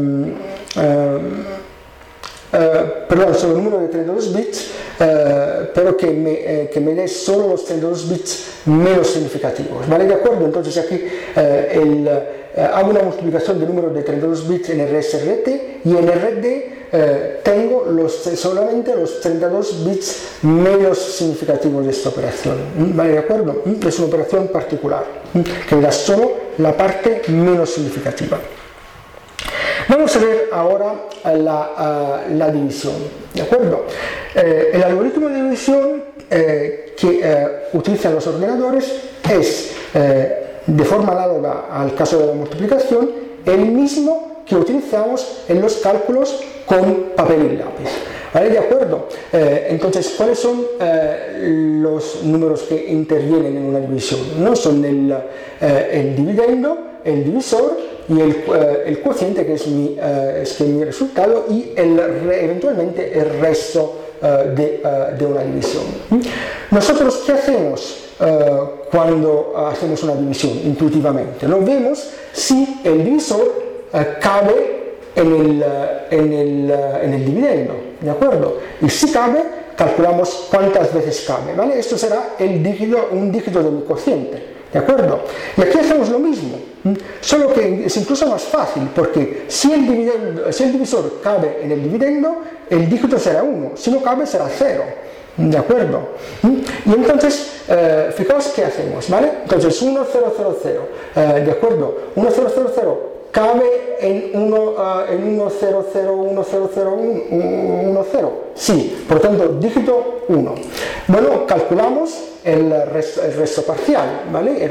perdón, sobre el número de 32 bits, pero que me dé solo los 32 bits menos significativos, ¿vale? ¿De acuerdo? Entonces aquí hago una multiplicación de números de 32 bits en RSRT y en RD tengo solamente los 32 bits menos significativos de esta operación, ¿vale? ¿De acuerdo? Es una operación particular que me da solo la parte menos significativa. Vamos a ver ahora la división, ¿de acuerdo? El algoritmo de división que utilizan los ordenadores es, de forma análoga al caso de la multiplicación, el mismo que utilizamos en los cálculos con papel y lápiz. ¿Vale? ¿De acuerdo? Entonces, ¿cuáles son los números que intervienen en una división? ¿No? Son el dividendo, el divisor y el cociente, que es mi resultado, y eventualmente el resto de una división. Nosotros, ¿qué hacemos cuando hacemos una división intuitivamente? ¿No? Vemos si el divisor cabe en el dividendo, ¿de acuerdo? Y si cabe, calculamos cuántas veces cabe, ¿vale? Esto será un dígito de mi cociente, ¿de acuerdo? Y aquí hacemos lo mismo, solo que es incluso más fácil, porque si el divisor cabe en el dividendo, el dígito será 1, si no cabe será 0, ¿de acuerdo? Y entonces, fijaos qué hacemos, ¿vale? Entonces, 1, 0, 0, 0, ¿de acuerdo? 1, 0, 0, 0 cabe en 1, 0, 0, 1, 0, 0, 1, 0. Sí, por tanto, dígito 1. Bueno, calculamos el resto parcial, ¿vale?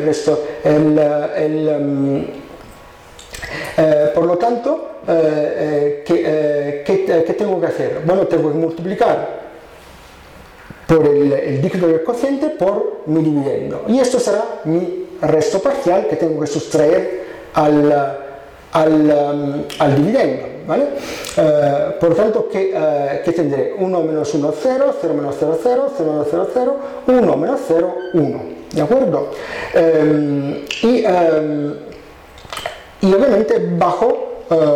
Por lo tanto, ¿qué tengo que hacer? Bueno, tengo que multiplicar por el dígito del cociente por mi dividendo. Y esto será mi resto parcial que tengo que sustraer al dividendo, ¿vale? Por lo tanto, ¿qué tendré? 1 menos 1, 0, 0 menos 0, 0, 0 menos 0, 0, 1 menos 0, 1, ¿de acuerdo? Y obviamente bajo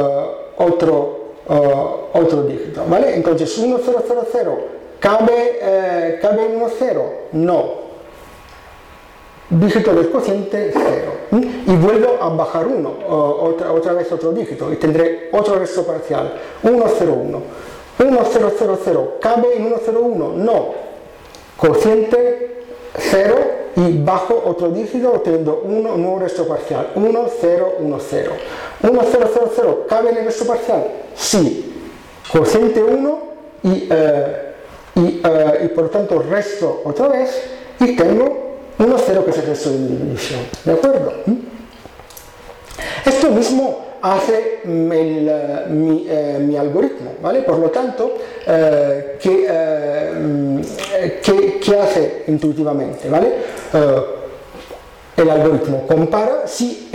otro dígito, ¿vale? Entonces 1, 0, 0, 0, ¿cabe en 1, 0? No. Dígito del cociente 0, y vuelvo a bajar 1, otra vez otro dígito, y tendré otro resto parcial, 1, 0, 1, 1, 0, 0, 0, ¿cabe en 1, 0, 1? No, cociente 0, y bajo otro dígito obteniendo un nuevo resto parcial, 1, 0, 1, 0, 1, 0, 0, 0, ¿cabe en el resto parcial? Sí, cociente 1, y por lo tanto resto otra vez, y tengo 1, 0, que es el resto de mi división, ¿de acuerdo? Esto mismo hace mi algoritmo, ¿vale? Por lo tanto, ¿qué ¿qué hace intuitivamente? ¿Vale? El algoritmo compara si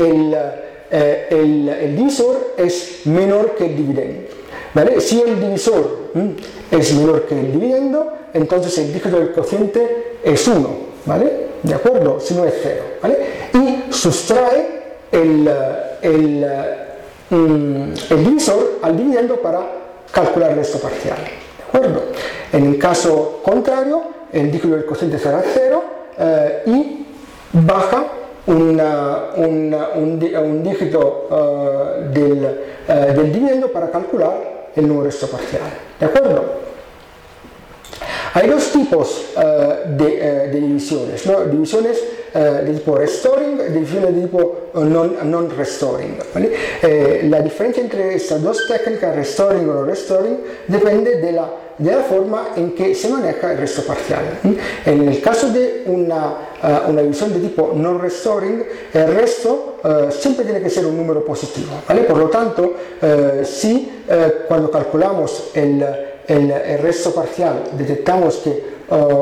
el divisor es menor que el dividendo. ¿Vale? Si el divisor es menor que el dividendo, entonces el dígito del cociente es 1, ¿vale? ¿De acuerdo? Si no es 0, ¿vale? Y sustrae el divisor al dividendo para calcular el resto parcial, ¿de acuerdo? En el caso contrario, el dígito del cociente será 0 y baja un dígito del dividendo para calcular el nuevo resto parcial, ¿de acuerdo? Hay dos tipos de divisiones, ¿no? Divisiones de tipo restoring y divisiones de tipo non-restoring, ¿vale? La diferencia entre estas dos técnicas, restoring o no restoring, depende de la forma en que se maneja el resto parcial. En el caso de una división de tipo non-restoring, el resto siempre tiene que ser un número positivo, ¿vale? Por lo tanto, si cuando calculamos el resto parcial detectamos que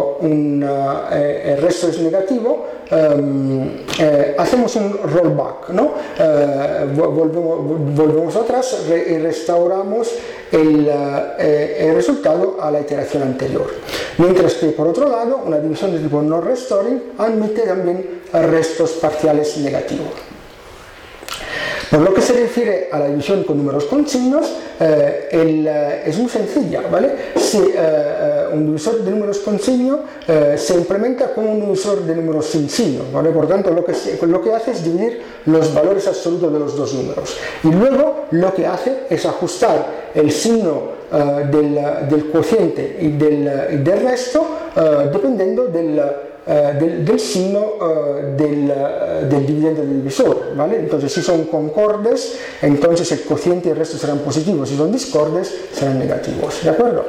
el resto es negativo, hacemos un rollback, ¿no? Volvemos atrás y restauramos el resultado a la iteración anterior. Mientras que, por otro lado, una división de tipo no restoring admite también restos parciales negativos. Por lo que se refiere a la división con números con signos, es muy sencilla, ¿vale? Si un divisor de números con signo se implementa como un divisor de números sin signo, ¿vale? Por tanto, lo que hace es dividir los valores absolutos de los dos números. Y luego lo que hace es ajustar el signo del cociente y del resto dependiendo del signo del dividendo del divisor, ¿vale? Entonces, si son concordes, entonces el cociente y el resto serán positivos; si son discordes, serán negativos, ¿de acuerdo?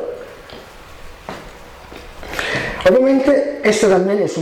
Obviamente, esto también es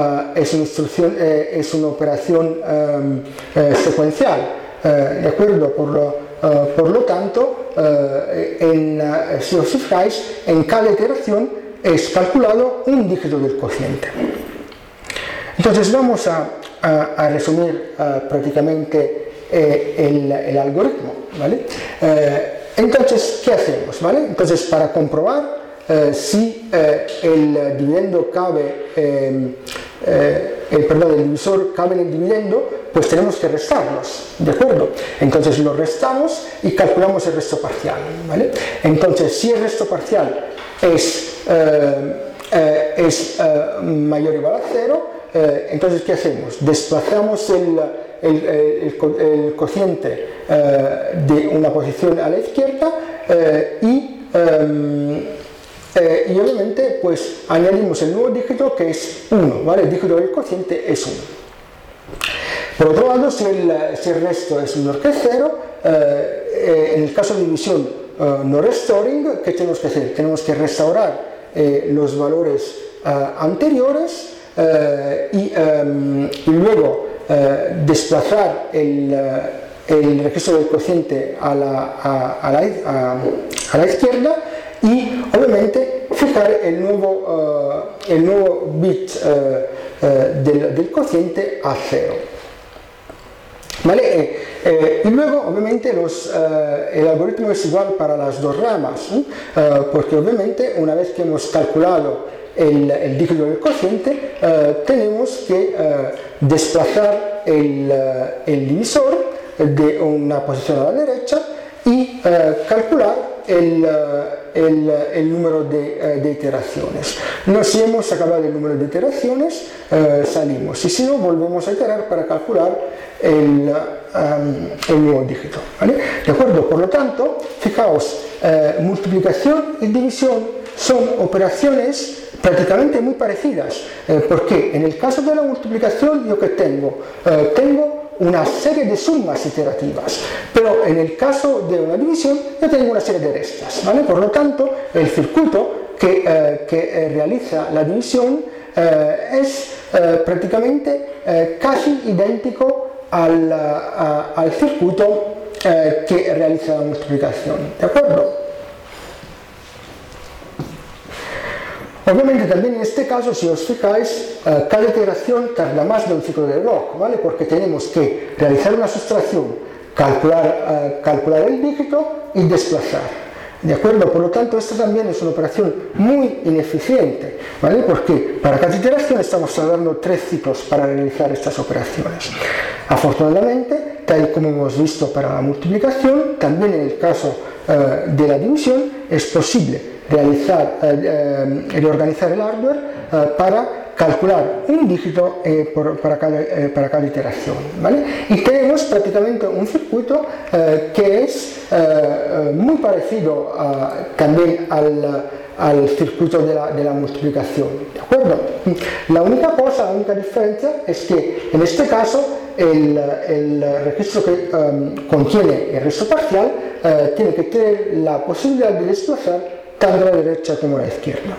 una operación secuencial, ¿de acuerdo? Por lo tanto, si os fijáis, en cada iteración es calculado un dígito del cociente. Entonces vamos a resumir prácticamente el algoritmo, ¿vale? Entonces, ¿qué hacemos? ¿Vale? Entonces, para comprobar si el dividendo cabe, el divisor cabe en el dividendo, pues tenemos que restarlos, ¿de acuerdo? Entonces lo restamos y calculamos el resto parcial, ¿vale? Entonces, si el resto parcial es mayor o igual a 0, entonces ¿qué hacemos? Desplazamos el cociente de una posición a la izquierda y obviamente pues añadimos el nuevo dígito, que es 1, ¿vale? El dígito del cociente es 1. Por otro lado, si el resto es menor que 0, en el caso de división no restoring, ¿qué tenemos que hacer? Tenemos que restaurar los valores anteriores y luego desplazar el registro del cociente a la izquierda y obviamente fijar el nuevo bit del cociente a 0. ¿Vale? Y luego, obviamente, el algoritmo es igual para las dos ramas, porque obviamente una vez que hemos calculado el dígito del cociente, tenemos que desplazar el divisor de una posición a la derecha y calcular el número de iteraciones. No, si hemos acabado el número de iteraciones, salimos, y si no, volvemos a iterar para calcular el nuevo dígito, ¿vale? ¿De acuerdo? Por lo tanto, fijaos, multiplicación y división son operaciones prácticamente muy parecidas, porque en el caso de la multiplicación, ¿yo qué tengo? Tengo una serie de sumas iterativas, pero en el caso de una división yo tengo una serie de restas, ¿vale? Por lo tanto, el circuito que realiza la división es prácticamente casi idéntico al circuito que realiza la multiplicación, ¿de acuerdo? Obviamente también en este caso, si os fijáis, cada iteración tarda más de un ciclo de Bloch, ¿vale? Porque tenemos que realizar una sustracción, calcular el dígito y desplazar. ¿De acuerdo? Por lo tanto, esta también es una operación muy ineficiente, ¿vale? Porque para cada iteración estamos tardando 3 ciclos para realizar estas operaciones. Afortunadamente, tal y como hemos visto para la multiplicación, también en el caso de la división es posible reorganizar el hardware para calcular un dígito para cada iteración, ¿vale? Y tenemos prácticamente un circuito que es muy parecido también al circuito de la multiplicación, ¿de acuerdo? La única diferencia es que en este caso el registro que contiene el resto parcial tiene que tener la posibilidad de desplazar tanto a la derecha como a la izquierda.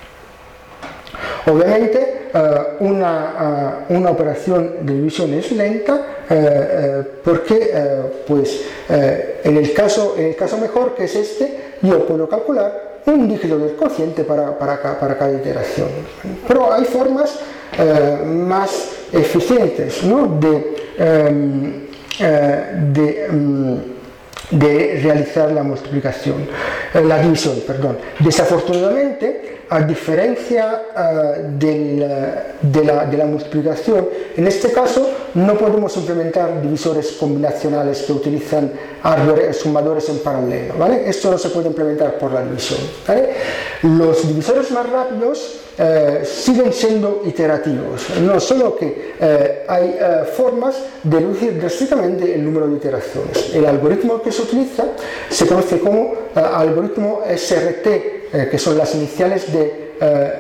Obviamente una operación de división es lenta porque en el caso mejor, que es este, yo puedo calcular un dígito del cociente para cada iteración. Pero hay formas más eficientes, ¿no? de realizar la división, perdón. Desafortunadamente, a diferencia de la multiplicación, en este caso no podemos implementar divisores combinacionales que utilizan sumadores en paralelo, ¿vale? Esto no se puede implementar por la división, ¿vale? Los divisores más rápidos siguen siendo iterativos, no solo que hay formas de reducir drásticamente el número de iteraciones. El algoritmo que se utiliza se conoce como algoritmo SRT, que son las iniciales de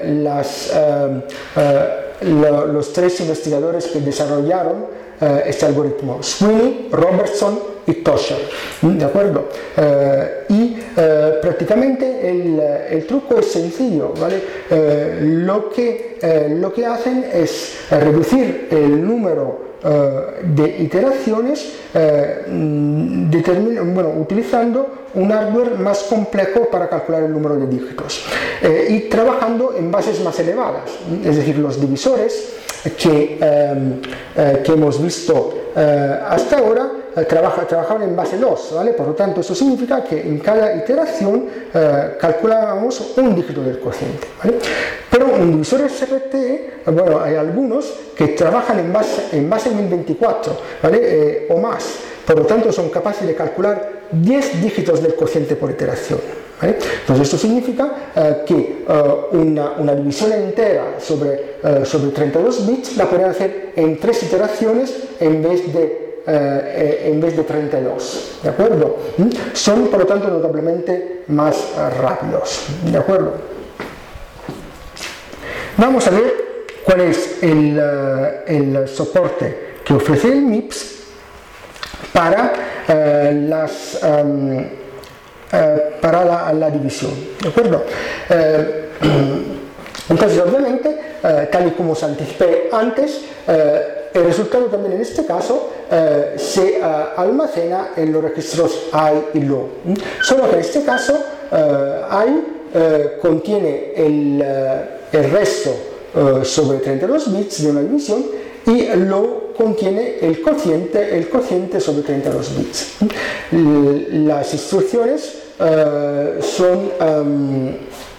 los 3 investigadores que desarrollaron este algoritmo: Sweeney, Robertson y Tosher, ¿de acuerdo? Prácticamente el truco es sencillo, ¿vale? Lo que hacen es reducir el número de iteraciones utilizando un hardware más complejo para calcular el número de dígitos y trabajando en bases más elevadas, es decir, los divisores que hemos visto hasta ahora trabajaban en base 2, ¿vale? Por lo tanto, eso significa que en cada iteración calculábamos un dígito del cociente, ¿vale? Pero un divisor SRT, bueno, hay algunos que trabajan en base 1024, ¿vale? O más. Por lo tanto, son capaces de calcular 10 dígitos del cociente por iteración, ¿vale? Entonces, esto significa que una división entera sobre 32 bits la pueden hacer en 3 iteraciones en vez de 32, ¿de acuerdo? Son, por lo tanto, notablemente más rápidos, ¿de acuerdo? Vamos a ver cuál es el soporte que ofrece el MIPS para la división, ¿de acuerdo? Entonces, obviamente, tal y como os anticipé antes, el resultado también en este caso se almacena en los registros high y low. Solo que en este caso high contiene el resto sobre 32 bits de una división y low contiene el cociente sobre 32 bits. Las instrucciones son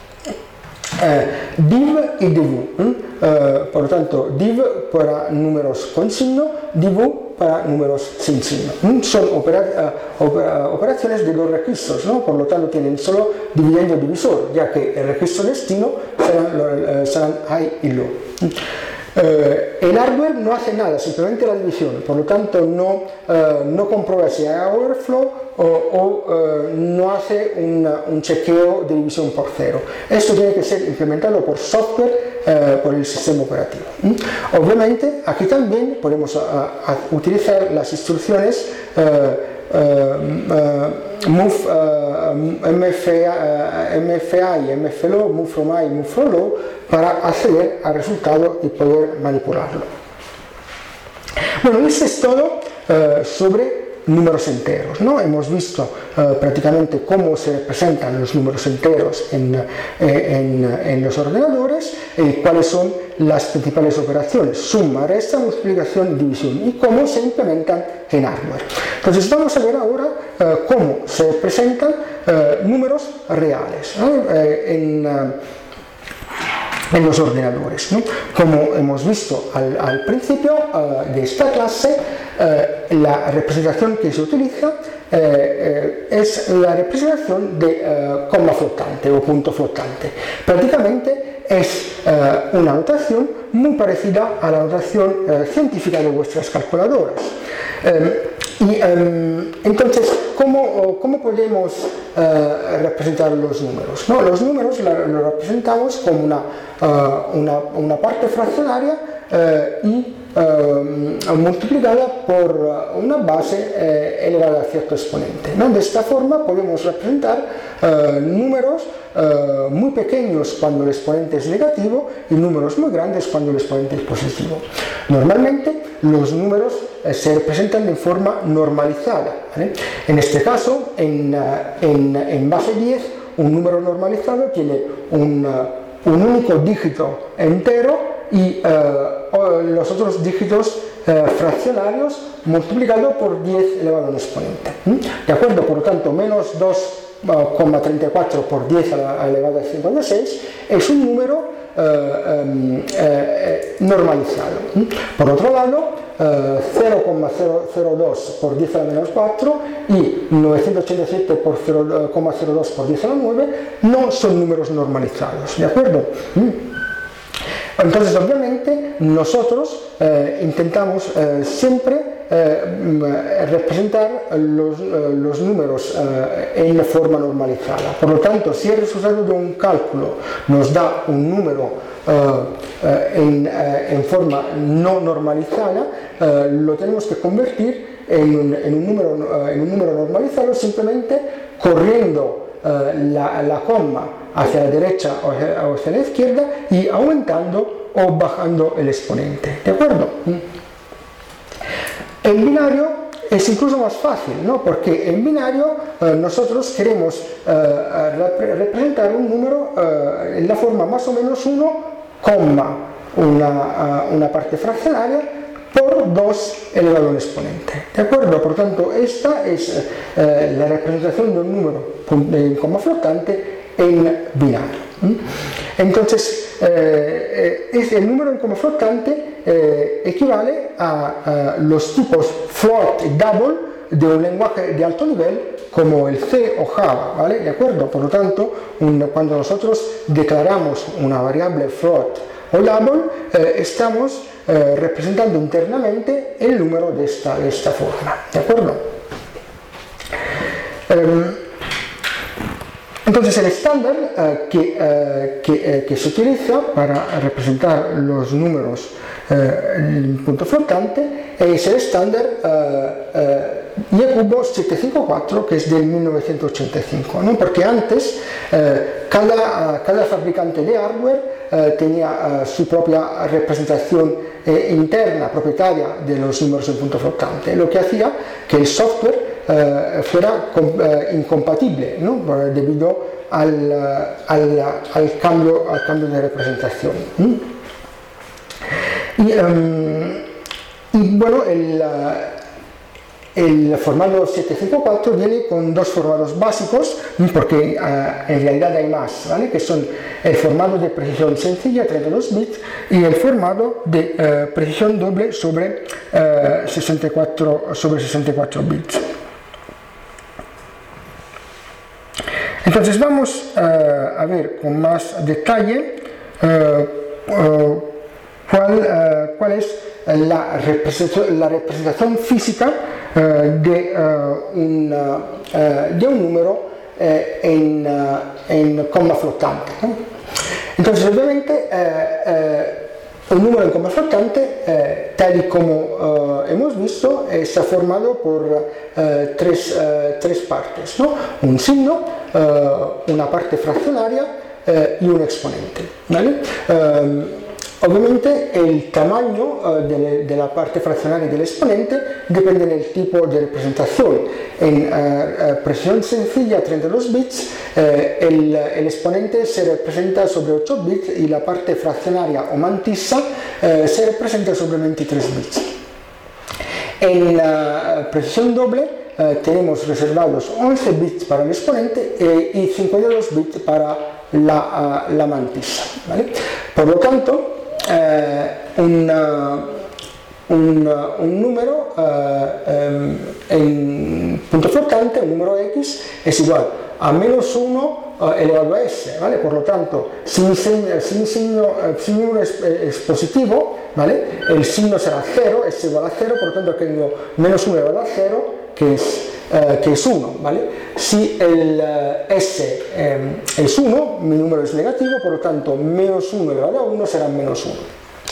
div y divu. Por lo tanto, div para números con signo, divu para números sin signo. Son operaciones de 2 registros, ¿no? Por lo tanto, tienen solo dividendo divisor, ya que el registro destino serán high y low. El hardware no hace nada, simplemente la división, por lo tanto no comprueba si hay overflow o no hace un chequeo de división por 0. Esto tiene que ser implementado por software, por el sistema operativo. Obviamente aquí también podemos utilizar las instrucciones move MFA y MFLOW, move from high y move from low, para acceder al resultado y poder manipularlo. Bueno, esto es todo sobre números enteros, ¿no? Hemos visto prácticamente cómo se representan los números enteros en los ordenadores, cuáles son las principales operaciones, suma, resta, multiplicación y división, y cómo se implementan en hardware. Entonces vamos a ver ahora cómo se representan números reales, ¿no? En los ordenadores, ¿no? Como hemos visto al principio de esta clase, la representación que se utiliza es la representación de coma flotante o punto flotante. Prácticamente es una notación muy parecida a la notación científica de vuestras calculadoras. Entonces, ¿cómo podemos representar los números? ¿No? Los números los representamos como una parte fraccionaria y multiplicada por una base elevada a cierto exponente, ¿no? De esta forma podemos representar números muy pequeños cuando el exponente es negativo y números muy grandes cuando el exponente es positivo. Normalmente los números se representan de forma normalizada, ¿vale? En este caso, en base 10, un número normalizado tiene un único dígito entero y los otros dígitos fraccionarios multiplicado por 10 elevado a un exponente. ¿De acuerdo? Por lo tanto, menos 2,34 por 10 elevado a 56 es un número normalizado. Por otro lado, 0,002 por 10 a la menos 4 y 987 por 0,02 por 10 a la 9 no son números normalizados. ¿De acuerdo? Entonces, obviamente, nosotros intentamos siempre representar los números en forma normalizada. Por lo tanto, si el resultado de un cálculo nos da un número en forma no normalizada, lo tenemos que convertir en un número normalizado simplemente corriendo la coma hacia la derecha o hacia la izquierda y aumentando o bajando el exponente. ¿De acuerdo? En binario es incluso más fácil, ¿no? Porque en binario nosotros queremos representar un número en la forma más o menos 1, una parte fraccionaria por 2 elevado a un exponente. ¿De acuerdo? Por tanto, esta es la representación de un número en coma flotante en binario. Entonces, el número en coma flotante equivale a los tipos float y double de un lenguaje de alto nivel como el C o Java, ¿vale? ¿De acuerdo? Por lo tanto, cuando nosotros declaramos una variable float o double, estamos representando internamente el número de esta forma. ¿De acuerdo? Entonces, el estándar que se utiliza para representar los números en punto flotante es el estándar Yakubo 754, que es del 1985, ¿no? Porque antes cada fabricante de hardware tenía su propia representación interna, propietaria de los números en punto flotante, lo que hacía que el software fuera incompatible, ¿no? Debido al cambio de representación. Y bueno, el formato 754 viene con dos formatos básicos, porque en realidad hay más, ¿vale? Que son el formato de precisión sencilla, 32 bits, y el formato de precisión doble sobre 64 bits. Entonces vamos a ver con más detalle cuál es la representación física de un número en coma flotante, ¿no? Entonces, obviamente, un número en coma flotante, tal y como hemos visto, está formado por tres partes, ¿no? Un signo, una parte fraccionaria y un exponente, ¿vale? Obviamente el tamaño de la parte fraccionaria del exponente depende del tipo de representación. En precisión sencilla 32 bits el exponente se representa sobre 8 bits y la parte fraccionaria o mantissa se representa sobre 23 bits. En precisión doble tenemos reservados 11 bits para el exponente y 52 bits para la mantissa, ¿vale? Por lo tanto, un número en punto flotante, un número x, es igual a menos 1 elevado a s, ¿vale? Por lo tanto, si mi número es positivo, ¿vale? El signo será 0, es igual a 0, por lo tanto tengo menos 1 elevado a 0, que es 1, ¿vale? Si el s es 1, mi número es negativo, por lo tanto menos 1 elevado a 1 será menos 1.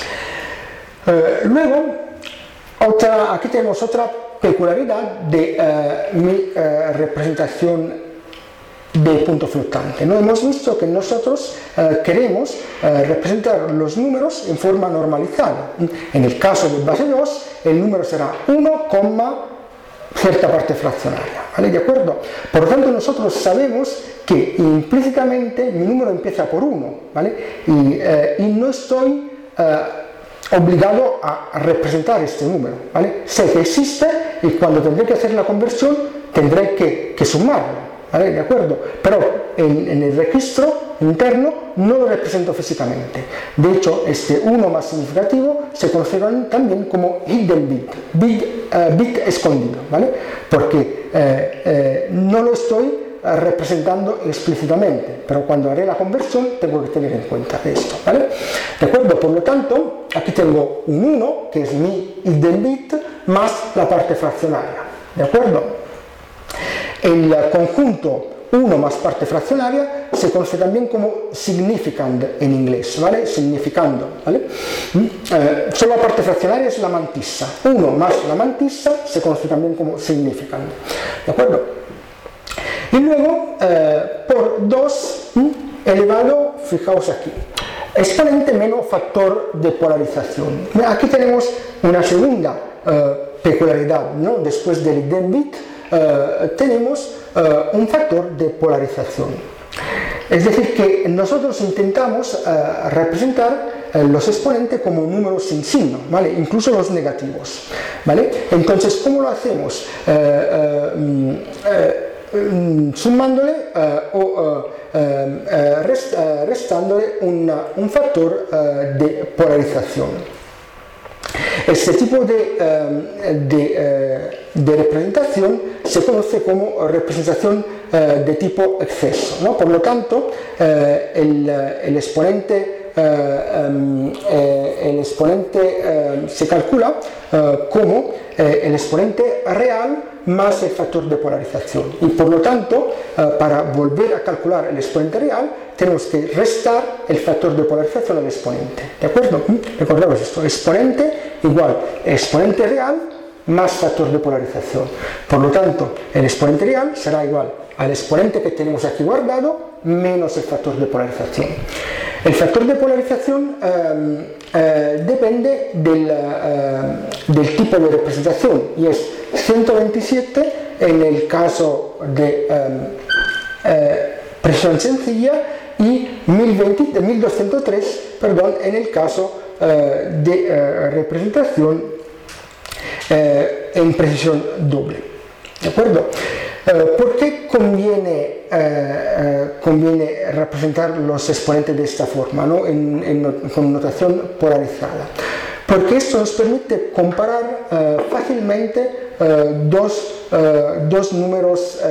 Luego, aquí tenemos otra peculiaridad de mi representación de punto flotante, ¿no? Hemos visto que nosotros queremos representar los números en forma normalizada. En el caso de base 2, el número será 1, cierta parte fraccionaria, ¿vale? ¿De acuerdo? Por lo tanto, nosotros sabemos que implícitamente mi número empieza por 1, ¿vale? Y no estoy obligado a representar este número, ¿vale? Sé que existe y cuando tendré que hacer la conversión tendré que sumarlo, ¿vale? ¿De acuerdo? Pero en el registro interno no lo represento físicamente. De hecho, este 1 más significativo se conoce también como hidden bit escondido, ¿vale? Porque no lo estoy representando explícitamente, pero cuando haré la conversión tengo que tener en cuenta esto, ¿vale? ¿De acuerdo? Por lo tanto, aquí tengo un 1, que es mi hidden bit, más la parte fraccionaria, ¿de acuerdo? El conjunto 1 más parte fraccionaria se conoce también como significand en inglés, ¿vale? Significando, ¿vale? Solo la parte fraccionaria es la mantissa. 1 más la mantissa se conoce también como significand, ¿de acuerdo? Y luego, por 2 elevado, fijaos aquí, exponente menos factor de polarización. Aquí tenemos una segunda peculiaridad, ¿no? Después del hidden bit, tenemos un factor de polarización. Es decir, que nosotros intentamos representar los exponentes como números sin signo, ¿vale? Incluso los negativos, ¿vale? Entonces, ¿cómo lo hacemos? Sumándole o restándole un factor de polarización. Este tipo de representación se conoce como representación de tipo exceso, ¿no? Por lo tanto, el exponente se calcula como el exponente real más el factor de polarización, y por lo tanto, para volver a calcular el exponente real tenemos que restar el factor de polarización al exponente, ¿de acuerdo? Recordemos esto: exponente igual exponente real más factor de polarización. Por lo tanto, el exponente real será igual al exponente que tenemos aquí guardado menos el factor de polarización. El factor de polarización depende del tipo de representación, y es 127 en el caso de precisión sencilla y 1203, perdón, en el caso de representación en precisión doble. ¿De acuerdo? ¿Por qué conviene representar los exponentes de esta forma, ¿no? Con notación polarizada? Porque esto nos permite comparar fácilmente dos números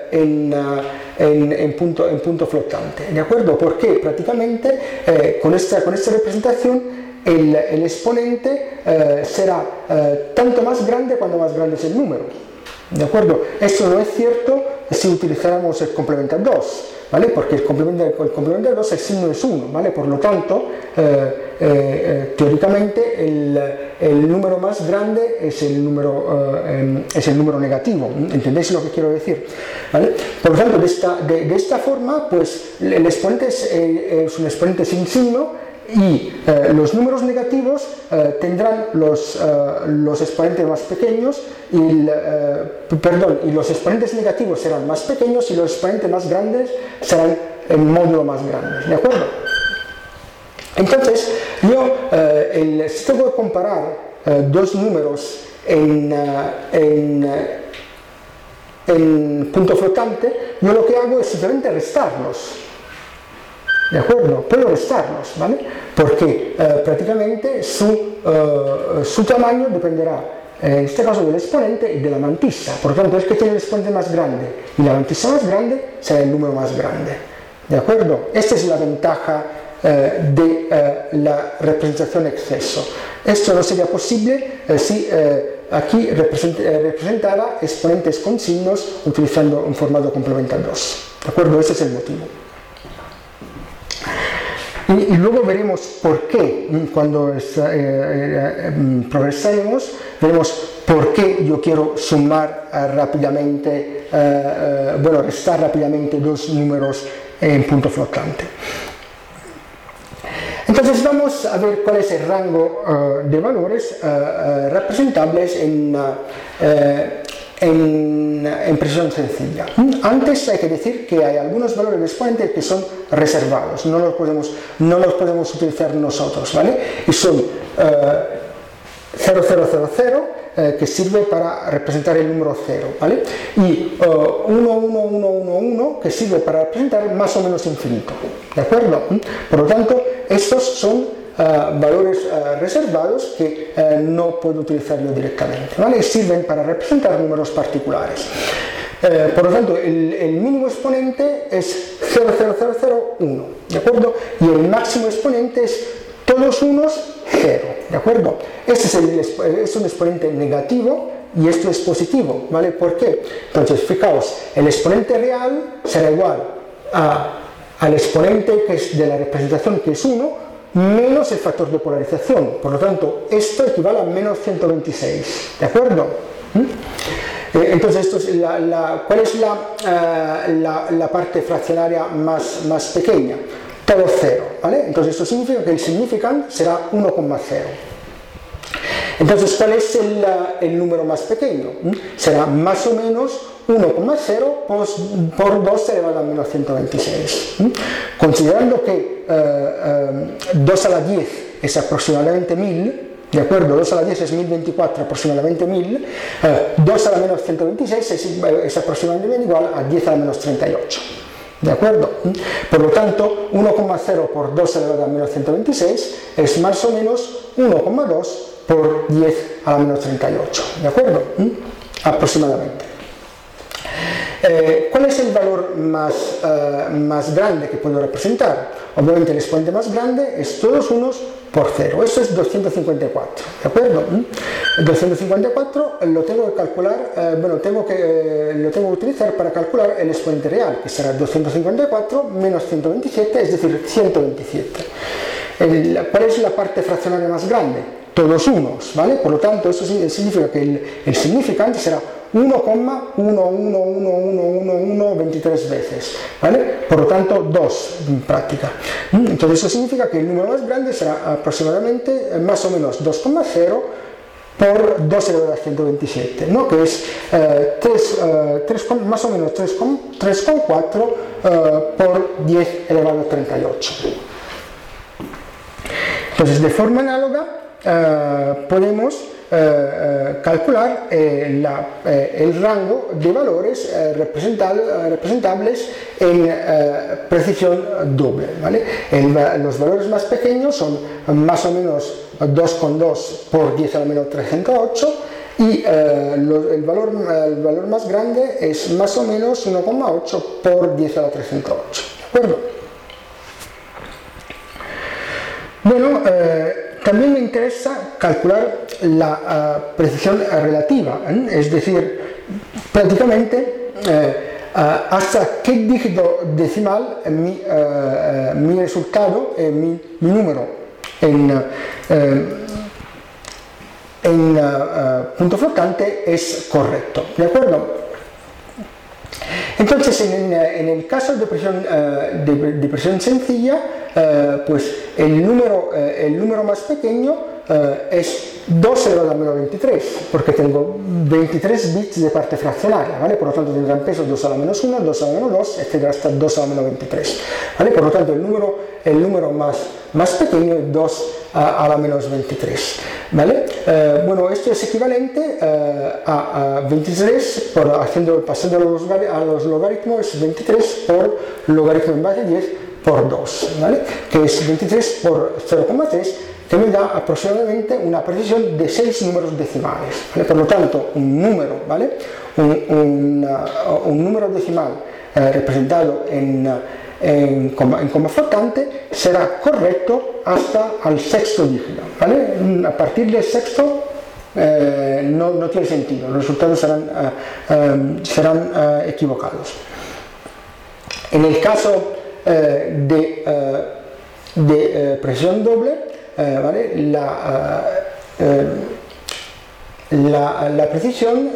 en punto flotante, ¿de acuerdo? Porque prácticamente con esta representación el exponente será tanto más grande cuanto más grande es el número. ¿De acuerdo? Esto no es cierto si utilizáramos el complemento 2, ¿vale? Porque el complemento 2 el signo es 1, ¿vale? Por lo tanto, teóricamente el número más grande es el número negativo. ¿Entendéis lo que quiero decir? ¿Vale? Por lo tanto, de esta forma, pues el exponente es un exponente sin signo y los números negativos tendrán los exponentes más pequeños y los exponentes negativos serán más pequeños y los exponentes más grandes serán en módulo más grande, ¿de acuerdo? Entonces, si tengo que comparar dos números en punto flotante, yo lo que hago es simplemente restarlos. ¿De acuerdo? Puedo restarlos, ¿vale? Porque prácticamente su tamaño dependerá, en este caso, del exponente y de la mantissa. Por lo tanto, el que tiene el exponente más grande y la mantissa más grande será el número más grande. ¿De acuerdo? Esta es la ventaja de la representación exceso. Esto no sería posible si aquí representara exponentes con signos utilizando un formato complemento 2. ¿De acuerdo? Ese es el motivo. Y luego veremos por qué, cuando progresaremos, veremos por qué yo quiero sumar rápidamente, restar rápidamente dos números en punto flotante. Entonces vamos a ver cuál es el rango de valores representables en precisión sencilla. Antes hay que decir que hay algunos valores de exponente que son reservados, no los podemos utilizar nosotros, ¿vale? Y son 0000, que sirve para representar el número 0, ¿vale? Y 11111, que sirve para representar más o menos infinito, ¿de acuerdo? Por lo tanto, estos son valores reservados que no puedo utilizar yo directamente, ¿vale? Sirven para representar números particulares. Por lo tanto, el mínimo exponente es 00001, ¿de acuerdo? Y el máximo exponente es todos unos 0, ¿de acuerdo? Este es un exponente negativo y esto es positivo, ¿vale? ¿Por qué? Entonces, fijaos, el exponente real será igual al exponente que es de la representación, que es 1, menos el factor de polarización. Por lo tanto, esto equivale a menos 126, ¿de acuerdo? Entonces, ¿cuál es la parte fraccionaria más pequeña? Todo 0, ¿vale? Entonces esto significa que el significand será 1,0. Entonces, ¿cuál es el número más pequeño? Será más o menos 1,0 por 2 elevado a menos 126. Considerando que 2 a la 10 es aproximadamente 1000, ¿de acuerdo? 2 a la 10 es 1024, aproximadamente 1000. 2 a la menos 126 es aproximadamente igual a 10 a la menos 38. ¿De acuerdo? Por lo tanto, 1,0 por 2 elevado a menos 126 es más o menos 1,2 por 10 a la menos 38. ¿De acuerdo? Aproximadamente. ¿Cuál es el valor más grande que puedo representar? Obviamente el exponente más grande es todos unos por 0. Esto es 254. ¿De acuerdo? 254 lo tengo que calcular, lo tengo que utilizar para calcular el exponente real, que será 254 menos 127, es decir, 127. ¿Cuál es la parte fraccionaria más grande? Todos unos, ¿vale? Por lo tanto, esto significa que el significand será 1,111123 veces, ¿vale? Por lo tanto, 2 en práctica. Entonces eso significa que el número más grande será aproximadamente más o menos 2,0 por 2 elevado a 127, ¿no? Que es más o menos 3,4 por 10 elevado a 38. Entonces, de forma análoga, podemos calcular el rango de valores representables en precisión doble, ¿vale? Los valores más pequeños son más o menos 2,2 por 10 a la menos 308 y el valor más grande es más o menos 1,8 por 10 a la 308, ¿de acuerdo? Bueno, también me interesa calcular la precisión relativa, es decir, prácticamente hasta qué dígito decimal mi resultado, mi número en punto flotante es correcto, ¿de acuerdo? Entonces, en el caso de presión sencilla, pues el número más pequeño es 2 elevado a menos 23, porque tengo 23 bits de parte fraccionaria, ¿vale? Por lo tanto tendrán peso 2 a la menos 1, 2 a la menos 2, etc. hasta 2 a la menos 23, ¿vale? Por lo tanto el número más pequeño es 2 a la menos 23, ¿vale? Bueno, esto es equivalente a 23, pasando a los logaritmos, es 23 por logaritmo en base 10 por 2, ¿vale? Que es 23 por 0,3, que me da aproximadamente una precisión de 6 números decimales, ¿vale? Por lo tanto, un número, ¿vale? Un número decimal representado en coma flotante será correcto hasta el sexto dígito, ¿vale? A partir del sexto no tiene sentido, los resultados serán equivocados. En el caso de precisión doble, ¿vale? La precisión,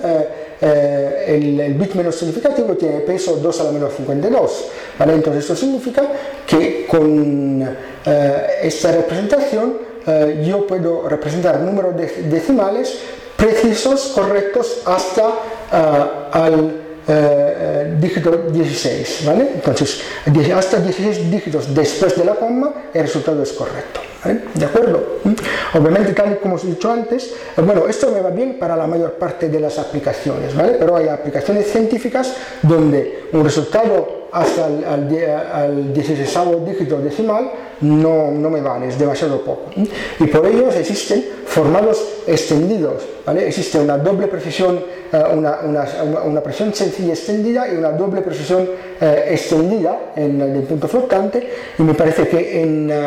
el bit menos significativo tiene peso 2 a la menos 52, ¿vale? Entonces esto significa que con esta representación yo puedo representar números decimales precisos, correctos, hasta al dígito 16, ¿vale? Entonces, hasta 16 dígitos después de la coma, el resultado es correcto, ¿vale? ¿De acuerdo? Obviamente, tal y como os he dicho antes, bueno, esto me va bien para la mayor parte de las aplicaciones, ¿vale? Pero hay aplicaciones científicas donde un resultado hasta al 16º dígito decimal no me vale, es demasiado poco. Y por ello existen formatos extendidos, ¿vale? Existe una doble precisión, una precisión sencilla extendida y una doble precisión extendida en el punto flotante, y me parece que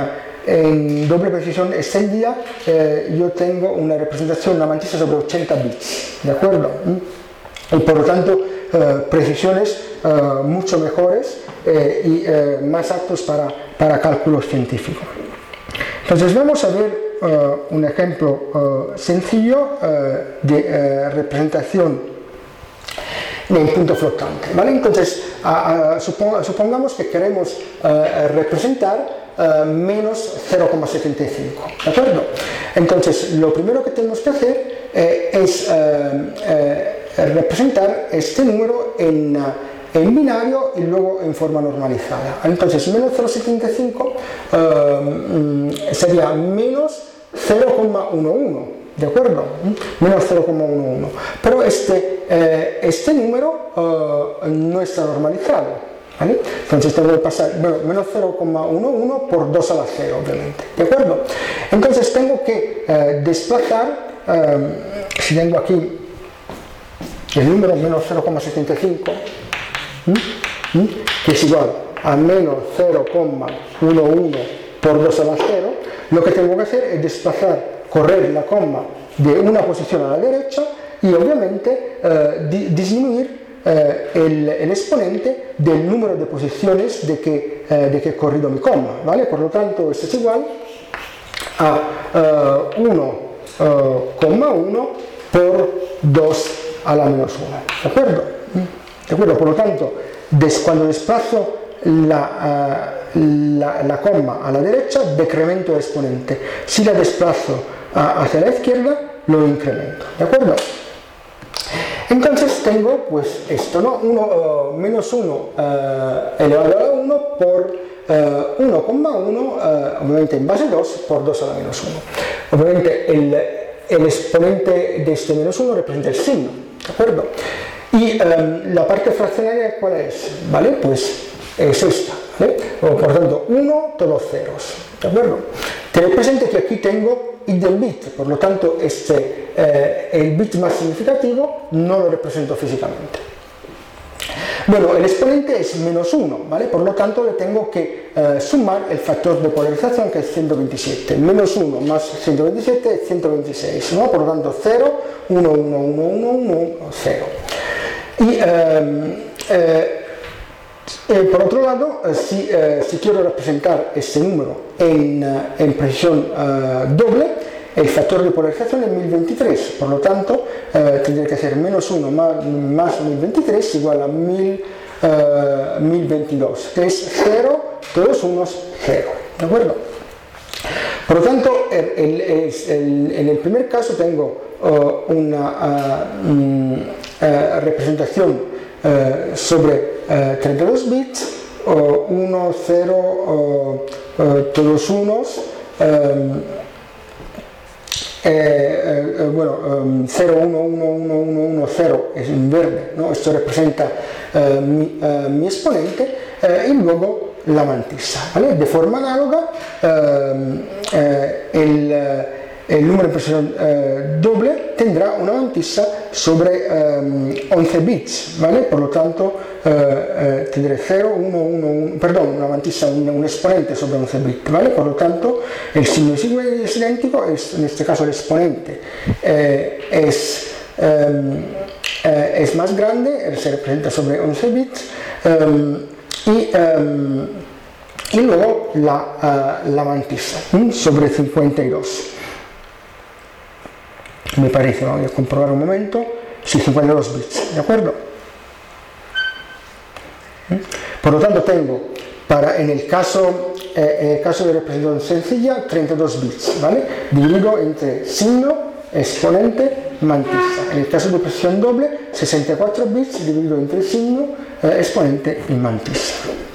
en doble precisión extendida yo tengo una representación, una mantisa sobre 80 bits, ¿de acuerdo? Y por lo tanto precisiones mucho mejores y más aptos para cálculos científicos. Entonces vamos a ver un ejemplo sencillo de representación en punto flotante, ¿vale? Entonces supongamos que queremos representar menos 0,75, ¿de acuerdo? Entonces lo primero que tenemos que hacer es representar este número en binario y luego en forma normalizada. Entonces menos 0,75 sería menos 0,11, ¿de acuerdo? Menos 0,11, pero este número no está normalizado, ¿vale? Entonces tengo que pasar, bueno, menos 0,11 por 2 a la 0, obviamente, ¿de acuerdo? Entonces tengo que desplazar, si tengo aquí el número menos 0,75, que es igual a menos 0,11 por 2 a la 0, lo que tengo que hacer es desplazar, correr la coma de una posición a la derecha y obviamente disminuir el exponente del número de posiciones de que he corrido mi coma, ¿vale? Por lo tanto, esto es igual a 1,1 por 2 a la menos 1, ¿de acuerdo? ¿De acuerdo? Por lo tanto, cuando desplazo la coma a la derecha, decremento el exponente. Si la desplazo hacia la izquierda, lo incremento, ¿de acuerdo? Entonces tengo pues esto, ¿no? Menos 1 elevado a la 1 por 1,1, obviamente en base 2 por 2 a la menos 1. Obviamente el exponente de este menos 1 representa el signo, ¿de acuerdo? Y la parte fraccionaria, ¿cuál es? ¿Vale? Pues es esta, ¿vale? Por tanto, 1, todos ceros, ¿de acuerdo? Tened presente que aquí tengo hidden bit, por lo tanto, el bit más significativo no lo represento físicamente. Bueno, el exponente es menos 1, ¿vale? Por lo tanto, le tengo que sumar el factor de polarización, que es 127. Menos 1 más 127 es 126, ¿no? Por lo tanto, 0, 1, 1, 1, 1, 1, 0. Y por otro lado, si quiero representar este número en precisión doble, el factor de polarización es 1023, por lo tanto tendría que ser menos 1 más 1023 igual a 1022, que es 0, todos unos 0, ¿de acuerdo? Por lo tanto, en el primer caso tengo una representación sobre 32 bits, 1, 0, todos unos, 0, 1, 1, 1, 1, 1, 0 es en verde, ¿no? Esto representa mi exponente, y luego la mantissa, ¿vale? De forma análoga, el número de impresión doble tendrá una mantissa sobre 11 bits, ¿vale? Por lo tanto, tendré 0, 1, 1, 1, perdón, una mantissa, un exponente sobre 11 bits, ¿vale? Por lo tanto, el signo es idéntico, en este caso el exponente es más grande, se representa sobre 11 bits, y luego la mantissa sobre 52. Me parece, voy a comprobar un momento, sí, 52 bits, ¿de acuerdo? Por lo tanto tengo, en el caso de representación sencilla, 32 bits, ¿vale? Dividido entre signo, exponente, mantissa. En el caso de representación doble, 64 bits dividido entre signo, exponente y mantissa.